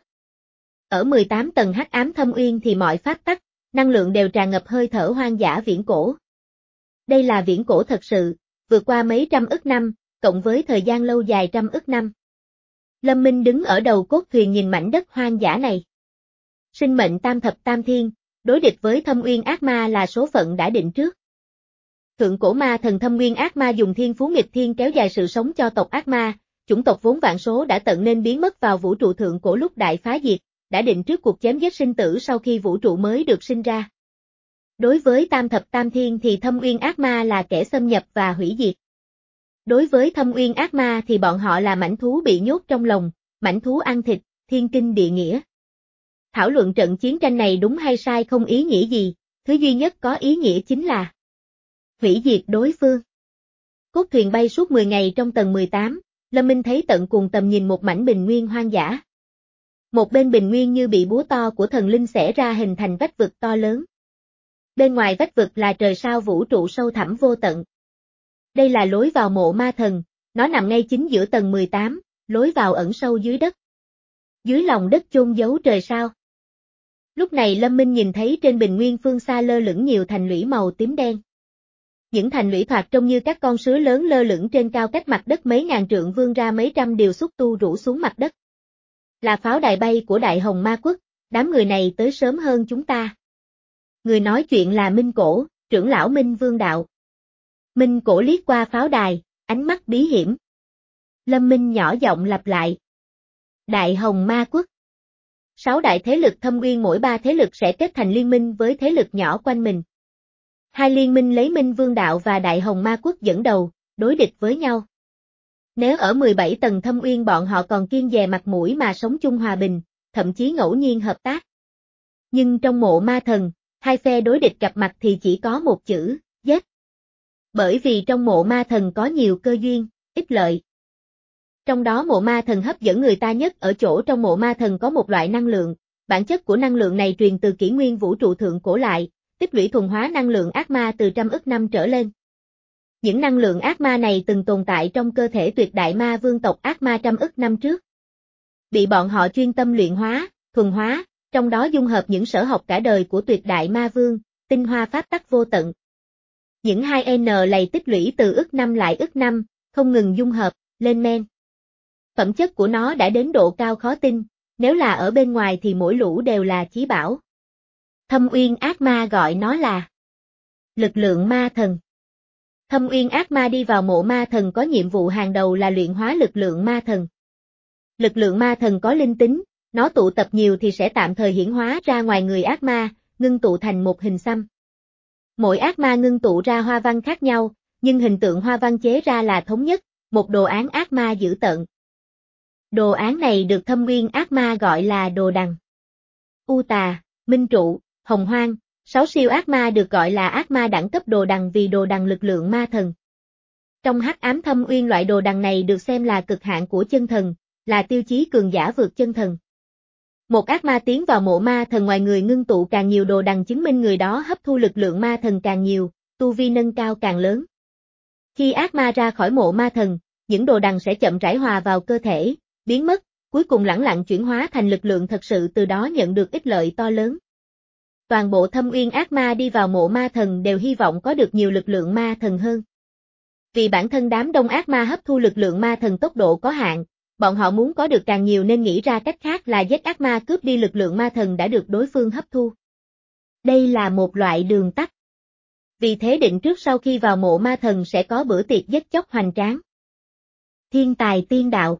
Ở mười tám tầng hắc ám thâm uyên thì mọi pháp tắc, năng lượng đều tràn ngập hơi thở hoang dã viễn cổ. Đây là viễn cổ thật sự, vượt qua mấy trăm ức năm, cộng với thời gian lâu dài trăm ức năm. Lâm Minh đứng ở đầu cốt thuyền nhìn mảnh đất hoang dã này. Sinh mệnh tam thập tam thiên, đối địch với thâm uyên ác ma là số phận đã định trước. Thượng cổ ma thần thâm uyên ác ma dùng thiên phú nghịch thiên kéo dài sự sống cho tộc ác ma, chủng tộc vốn vạn số đã tận nên biến mất vào vũ trụ thượng cổ lúc đại phá diệt, đã định trước cuộc chém giết sinh tử sau khi vũ trụ mới được sinh ra. Đối với tam thập tam thiên thì thâm uyên ác ma là kẻ xâm nhập và hủy diệt. Đối với thâm uyên ác ma thì bọn họ là mãnh thú bị nhốt trong lồng, mãnh thú ăn thịt, thiên kinh địa nghĩa. Thảo luận trận chiến tranh này đúng hay sai không ý nghĩa gì, thứ duy nhất có ý nghĩa chính là hủy diệt đối phương. Cốt thuyền bay suốt mười ngày trong tầng mười tám, Lâm Minh thấy tận cùng tầm nhìn một mảnh bình nguyên hoang dã. Một bên bình nguyên như bị búa to của thần linh xẻ ra hình thành vách vực to lớn. Bên ngoài vách vực là trời sao vũ trụ sâu thẳm vô tận. Đây là lối vào mộ ma thần, nó nằm ngay chính giữa tầng mười tám, lối vào ẩn sâu dưới đất. Dưới lòng đất chôn giấu trời sao. Lúc này Lâm Minh nhìn thấy trên bình nguyên phương xa lơ lửng nhiều thành lũy màu tím đen. Những thành lũy thoạt trông như các con sứa lớn lơ lửng trên cao cách mặt đất mấy ngàn trượng vươn ra mấy trăm điều xúc tu rủ xuống mặt đất. Là pháo đài bay của Đại Hồng Ma Quốc, đám người này tới sớm hơn chúng ta. Người nói chuyện là Minh Cổ, trưởng lão Minh Vương Đạo. Minh Cổ liếc qua pháo đài, ánh mắt bí hiểm. Lâm Minh nhỏ giọng lặp lại. Đại Hồng Ma Quốc. Sáu đại thế lực thâm uyên mỗi ba thế lực sẽ kết thành liên minh với thế lực nhỏ quanh mình. Hai liên minh lấy Minh Vương Đạo và Đại Hồng Ma Quốc dẫn đầu, đối địch với nhau. Nếu ở mười bảy tầng thâm uyên bọn họ còn kiêng dè mặt mũi mà sống chung hòa bình, thậm chí ngẫu nhiên hợp tác. Nhưng trong mộ ma thần, hai phe đối địch gặp mặt thì chỉ có một chữ, giết. Bởi vì trong mộ ma thần có nhiều cơ duyên, ích lợi. Trong đó mộ ma thần hấp dẫn người ta nhất ở chỗ trong mộ ma thần có một loại năng lượng, bản chất của năng lượng này truyền từ kỷ nguyên vũ trụ thượng cổ lại, tích lũy thuần hóa năng lượng ác ma từ trăm ức năm trở lên. Những năng lượng ác ma này từng tồn tại trong cơ thể tuyệt đại ma vương tộc ác ma trăm ức năm trước. Bị bọn họ chuyên tâm luyện hóa, thuần hóa, trong đó dung hợp những sở học cả đời của tuyệt đại ma vương, tinh hoa pháp tắc vô tận. Những hai N lầy tích lũy từ ức năm lại ức năm, không ngừng dung hợp, lên men. Phẩm chất của nó đã đến độ cao khó tin, nếu là ở bên ngoài thì mỗi lũ đều là chí bảo. Thâm Uyên ác ma gọi nó là lực lượng ma thần. Thâm Uyên ác ma đi vào mộ ma thần có nhiệm vụ hàng đầu là luyện hóa lực lượng ma thần. Lực lượng ma thần có linh tính, nó tụ tập nhiều thì sẽ tạm thời hiển hóa ra ngoài người ác ma, ngưng tụ thành một hình xăm. Mỗi ác ma ngưng tụ ra hoa văn khác nhau, nhưng hình tượng hoa văn chế ra là thống nhất, một đồ án ác ma dữ tợn. Đồ án này được Thâm Uyên ác ma gọi là đồ đằng. U Tà, Minh Trụ, Hồng Hoang, sáu siêu ác ma được gọi là ác ma đẳng cấp đồ đằng vì đồ đằng lực lượng ma thần. Trong hắc ám Thâm Uyên loại đồ đằng này được xem là cực hạn của chân thần, là tiêu chí cường giả vượt chân thần. Một ác ma tiến vào mộ ma thần ngoài người ngưng tụ càng nhiều đồ đằng chứng minh người đó hấp thu lực lượng ma thần càng nhiều, tu vi nâng cao càng lớn. Khi ác ma ra khỏi mộ ma thần, những đồ đằng sẽ chậm rãi hòa vào cơ thể, biến mất, cuối cùng lẳng lặng chuyển hóa thành lực lượng thật sự từ đó nhận được ích lợi to lớn. Toàn bộ Thâm Uyên ác ma đi vào mộ ma thần đều hy vọng có được nhiều lực lượng ma thần hơn. Vì bản thân đám đông ác ma hấp thu lực lượng ma thần tốc độ có hạn, bọn họ muốn có được càng nhiều nên nghĩ ra cách khác là giết ác ma cướp đi lực lượng ma thần đã được đối phương hấp thu. Đây là một loại đường tắt. Vì thế định trước sau khi vào mộ ma thần sẽ có bữa tiệc giết chóc hoành tráng. Thiên tài tiên đạo.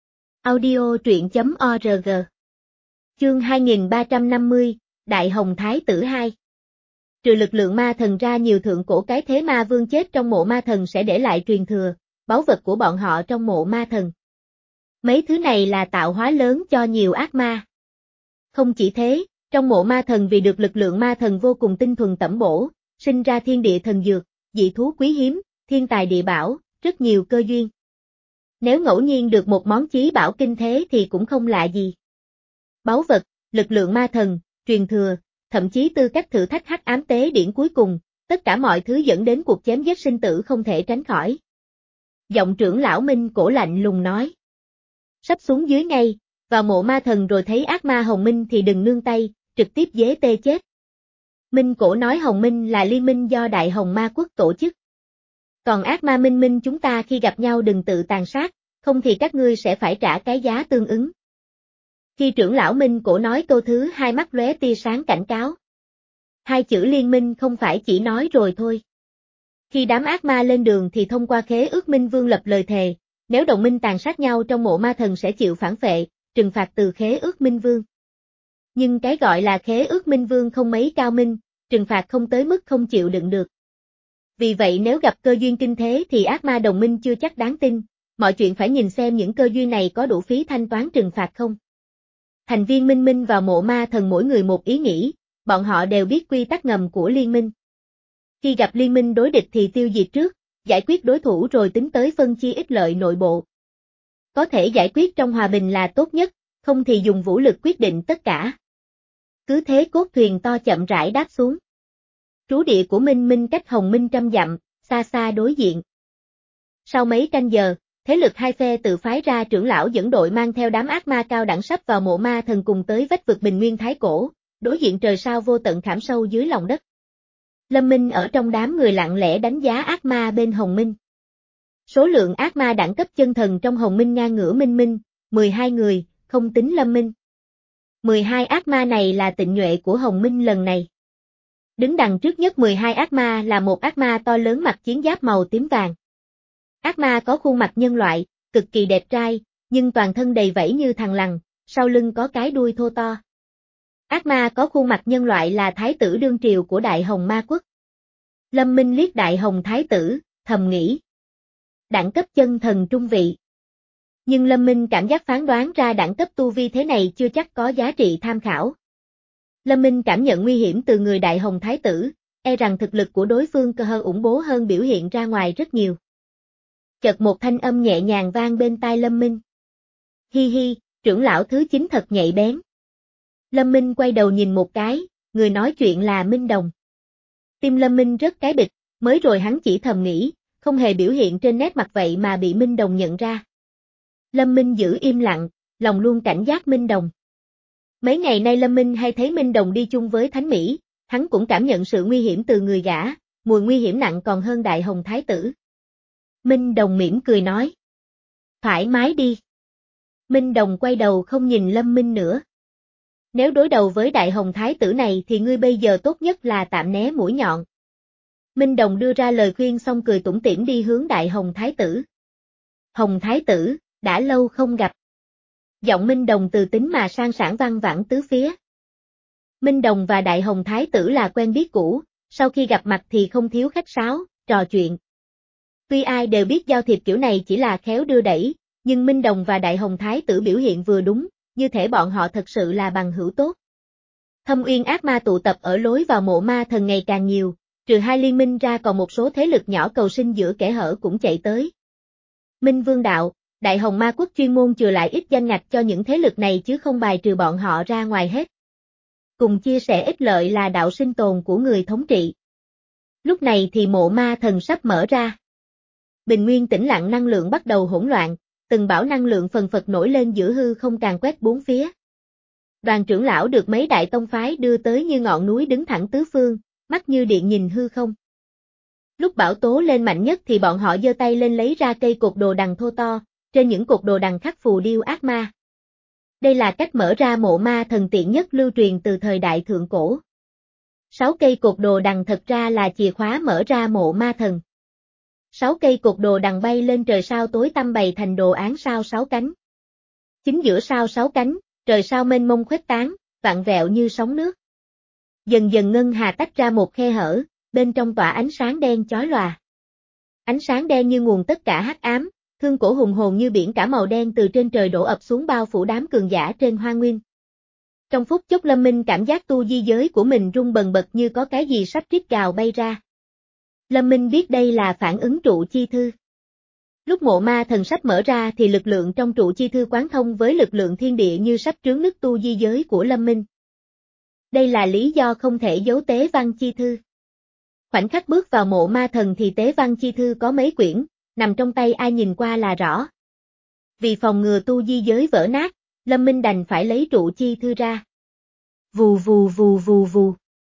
Audio truyện chấm org. Chương hai nghìn ba trăm năm mươi, Đại Hồng Thái tử hai. Trừ lực lượng ma thần ra nhiều thượng cổ cái thế ma vương chết trong mộ ma thần sẽ để lại truyền thừa, báu vật của bọn họ trong mộ ma thần. Mấy thứ này là tạo hóa lớn cho nhiều ác ma. Không chỉ thế, trong mộ ma thần vì được lực lượng ma thần vô cùng tinh thuần tẩm bổ, sinh ra thiên địa thần dược, dị thú quý hiếm, thiên tài địa bảo, rất nhiều cơ duyên. Nếu ngẫu nhiên được một món chí bảo kinh thế thì cũng không lạ gì. Báu vật, lực lượng ma thần, truyền thừa, thậm chí tư cách thử thách hắc ám tế điển cuối cùng, tất cả mọi thứ dẫn đến cuộc chém giết sinh tử không thể tránh khỏi. Giọng trưởng lão Minh Cổ lạnh lùng nói. Sắp xuống dưới ngay, vào mộ ma thần rồi thấy ác ma Hồng Minh thì đừng nương tay, trực tiếp dế tê chết. Minh Cổ nói Hồng Minh là liên minh do Đại Hồng Ma Quốc tổ chức. Còn ác ma Minh Minh chúng ta khi gặp nhau đừng tự tàn sát, không thì các ngươi sẽ phải trả cái giá tương ứng. Khi trưởng lão Minh Cổ nói câu thứ hai mắt lóe tia sáng cảnh cáo. Hai chữ liên minh không phải chỉ nói rồi thôi. Khi đám ác ma lên đường thì thông qua khế ước Minh Vương lập lời thề, nếu đồng minh tàn sát nhau trong mộ ma thần sẽ chịu phản phệ, trừng phạt từ khế ước Minh Vương. Nhưng cái gọi là khế ước Minh Vương không mấy cao minh, trừng phạt không tới mức không chịu đựng được. Vì vậy nếu gặp cơ duyên kinh thế thì ác ma đồng minh chưa chắc đáng tin, mọi chuyện phải nhìn xem những cơ duyên này có đủ phí thanh toán trừng phạt không. Thành viên minh minh vào mộ ma thần mỗi người một ý nghĩ, bọn họ đều biết quy tắc ngầm của liên minh. Khi gặp liên minh đối địch thì tiêu diệt trước, giải quyết đối thủ rồi tính tới phân chia ích lợi nội bộ. Có thể giải quyết trong hòa bình là tốt nhất, không thì dùng vũ lực quyết định tất cả. Cứ thế cốt thuyền to chậm rãi đáp xuống. Trú địa của Minh Minh cách Hồng Minh trăm dặm, xa xa đối diện. Sau mấy canh giờ, thế lực hai phe tự phái ra trưởng lão dẫn đội mang theo đám ác ma cao đẳng sắp vào mộ ma thần cùng tới vách vực bình nguyên thái cổ, đối diện trời sao vô tận khảm sâu dưới lòng đất. Lâm Minh ở trong đám người lặng lẽ đánh giá ác ma bên Hồng Minh. Số lượng ác ma đẳng cấp chân thần trong Hồng Minh ngang ngửa Minh Minh, mười hai người, không tính Lâm Minh. mười hai ác ma này là tịnh nhuệ của Hồng Minh lần này. Đứng đằng trước nhất mười hai ác ma là một ác ma to lớn mặc chiến giáp màu tím vàng. Ác ma có khuôn mặt nhân loại, cực kỳ đẹp trai, nhưng toàn thân đầy vẫy như thằn lằn, sau lưng có cái đuôi thô to. Ác ma có khuôn mặt nhân loại là thái tử đương triều của Đại Hồng Ma Quốc. Lâm Minh liếc Đại Hồng Thái tử, thầm nghĩ. Đẳng cấp chân thần trung vị. Nhưng Lâm Minh cảm giác phán đoán ra đẳng cấp tu vi thế này chưa chắc có giá trị tham khảo. Lâm Minh cảm nhận nguy hiểm từ người Đại Hồng Thái tử, e rằng thực lực của đối phương cơ hơn ủng bố hơn biểu hiện ra ngoài rất nhiều. Chợt một thanh âm nhẹ nhàng vang bên tai Lâm Minh. Hi hi, trưởng lão thứ chín thật nhạy bén. Lâm Minh quay đầu nhìn một cái, người nói chuyện là Minh Đồng. Tim Lâm Minh rất cái bịch, mới rồi hắn chỉ thầm nghĩ, không hề biểu hiện trên nét mặt vậy mà bị Minh Đồng nhận ra. Lâm Minh giữ im lặng, lòng luôn cảnh giác Minh Đồng. Mấy ngày nay Lâm Minh hay thấy Minh Đồng đi chung với Thánh Mỹ, hắn cũng cảm nhận sự nguy hiểm từ người gã, mùi nguy hiểm nặng còn hơn Đại Hồng Thái tử. Minh Đồng mỉm cười nói. Thoải mái đi. Minh Đồng quay đầu không nhìn Lâm Minh nữa. Nếu đối đầu với Đại Hồng Thái tử này thì ngươi bây giờ tốt nhất là tạm né mũi nhọn. Minh Đồng đưa ra lời khuyên xong cười tủm tỉm đi hướng Đại Hồng Thái tử. Hồng Thái tử, đã lâu không gặp. Giọng Minh Đồng từ tính mà sang sảng vang vẳng tứ phía. Minh Đồng và Đại Hồng Thái tử là quen biết cũ, sau khi gặp mặt thì không thiếu khách sáo, trò chuyện. Tuy ai đều biết giao thiệp kiểu này chỉ là khéo đưa đẩy, nhưng Minh Đồng và Đại Hồng Thái tử biểu hiện vừa đúng, như thể bọn họ thật sự là bằng hữu tốt. Thâm Uyên ác ma tụ tập ở lối vào mộ ma thần ngày càng nhiều, trừ hai liên minh ra còn một số thế lực nhỏ cầu sinh giữa kẽ hở cũng chạy tới. Minh Vương đạo, Đại Hồng Ma Quốc chuyên môn chừa lại ít danh ngạch cho những thế lực này chứ không bài trừ bọn họ ra ngoài hết. Cùng chia sẻ ích lợi là đạo sinh tồn của người thống trị. Lúc này thì mộ ma thần sắp mở ra. Bình nguyên tĩnh lặng năng lượng bắt đầu hỗn loạn, từng bão năng lượng phần phật nổi lên giữa hư không càn quét bốn phía. Đoàn trưởng lão được mấy đại tông phái đưa tới như ngọn núi đứng thẳng tứ phương, mắt như điện nhìn hư không. Lúc bão tố lên mạnh nhất thì bọn họ giơ tay lên lấy ra cây cột đồ đằng thô to, trên những cột đồ đằng khắc phù điêu ác ma. Đây là cách mở ra mộ ma thần tiện nhất lưu truyền từ thời đại thượng cổ. Sáu cây cột đồ đằng thật ra là chìa khóa mở ra mộ ma thần. Sáu cây cột đồ đằng bay lên trời sao tối tăm bày thành đồ án sao sáu cánh. Chính giữa sao sáu cánh, trời sao mênh mông khuếch tán, vạn vẹo như sóng nước. Dần dần ngân hà tách ra một khe hở, bên trong tỏa ánh sáng đen chói lòa. Ánh sáng đen như nguồn tất cả hắc ám, thương cổ hùng hồn như biển cả màu đen từ trên trời đổ ập xuống bao phủ đám cường giả trên hoang nguyên. Trong phút chốc Lâm Minh cảm giác tu di giới của mình rung bần bật như có cái gì sắp rít gào bay ra. Lâm Minh biết đây là phản ứng trụ chi thư. Lúc mộ ma thần sắp mở ra thì lực lượng trong trụ chi thư quán thông với lực lượng thiên địa như sắp trướng nứt tu di giới của Lâm Minh. Đây là lý do không thể giấu tế văn chi thư. Khoảnh khắc bước vào mộ ma thần thì tế văn chi thư có mấy quyển, nằm trong tay ai nhìn qua là rõ. Vì phòng ngừa tu di giới vỡ nát, Lâm Minh đành phải lấy trụ chi thư ra. Vù vù vù vù vù.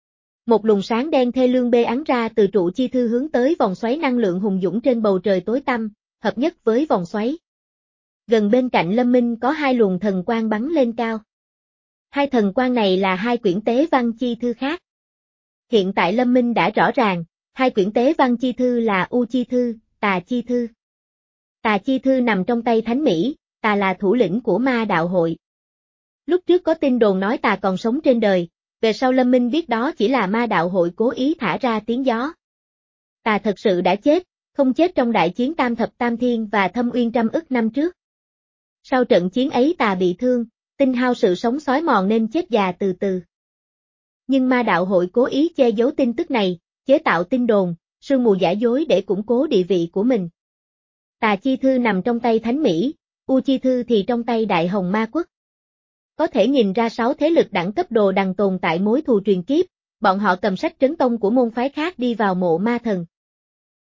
Một luồng sáng đen thê lương bê ắn ra từ trụ chi thư hướng tới vòng xoáy năng lượng hùng dũng trên bầu trời tối tăm, hợp nhất với vòng xoáy. Gần bên cạnh Lâm Minh có hai luồng thần quang bắn lên cao. Hai thần quang này là hai quyển tế văn chi thư khác. Hiện tại Lâm Minh đã rõ ràng, hai quyển tế văn chi thư là U chi thư, Tà chi thư. Tà chi thư nằm trong tay Thánh Mỹ, Tà là thủ lĩnh của ma đạo hội. Lúc trước có tin đồn nói Tà còn sống trên đời, về sau Lâm Minh biết đó chỉ là ma đạo hội cố ý thả ra tiếng gió. Tà thật sự đã chết, không chết trong đại chiến Tam Thập Tam Thiên và Thâm Uyên trăm ức năm trước. Sau trận chiến ấy Tà bị thương, tinh hao sự sống xói mòn nên chết già từ từ. Nhưng ma đạo hội cố ý che giấu tin tức này, chế tạo tin đồn, sương mù giả dối để củng cố địa vị của mình. Tà chi thư nằm trong tay Thánh Mỹ, U chi thư thì trong tay Đại Hồng Ma Quốc. Có thể nhìn ra sáu thế lực đẳng cấp đồ đằng tồn tại mối thù truyền kiếp, bọn họ cầm sách trấn tông của môn phái khác đi vào mộ ma thần.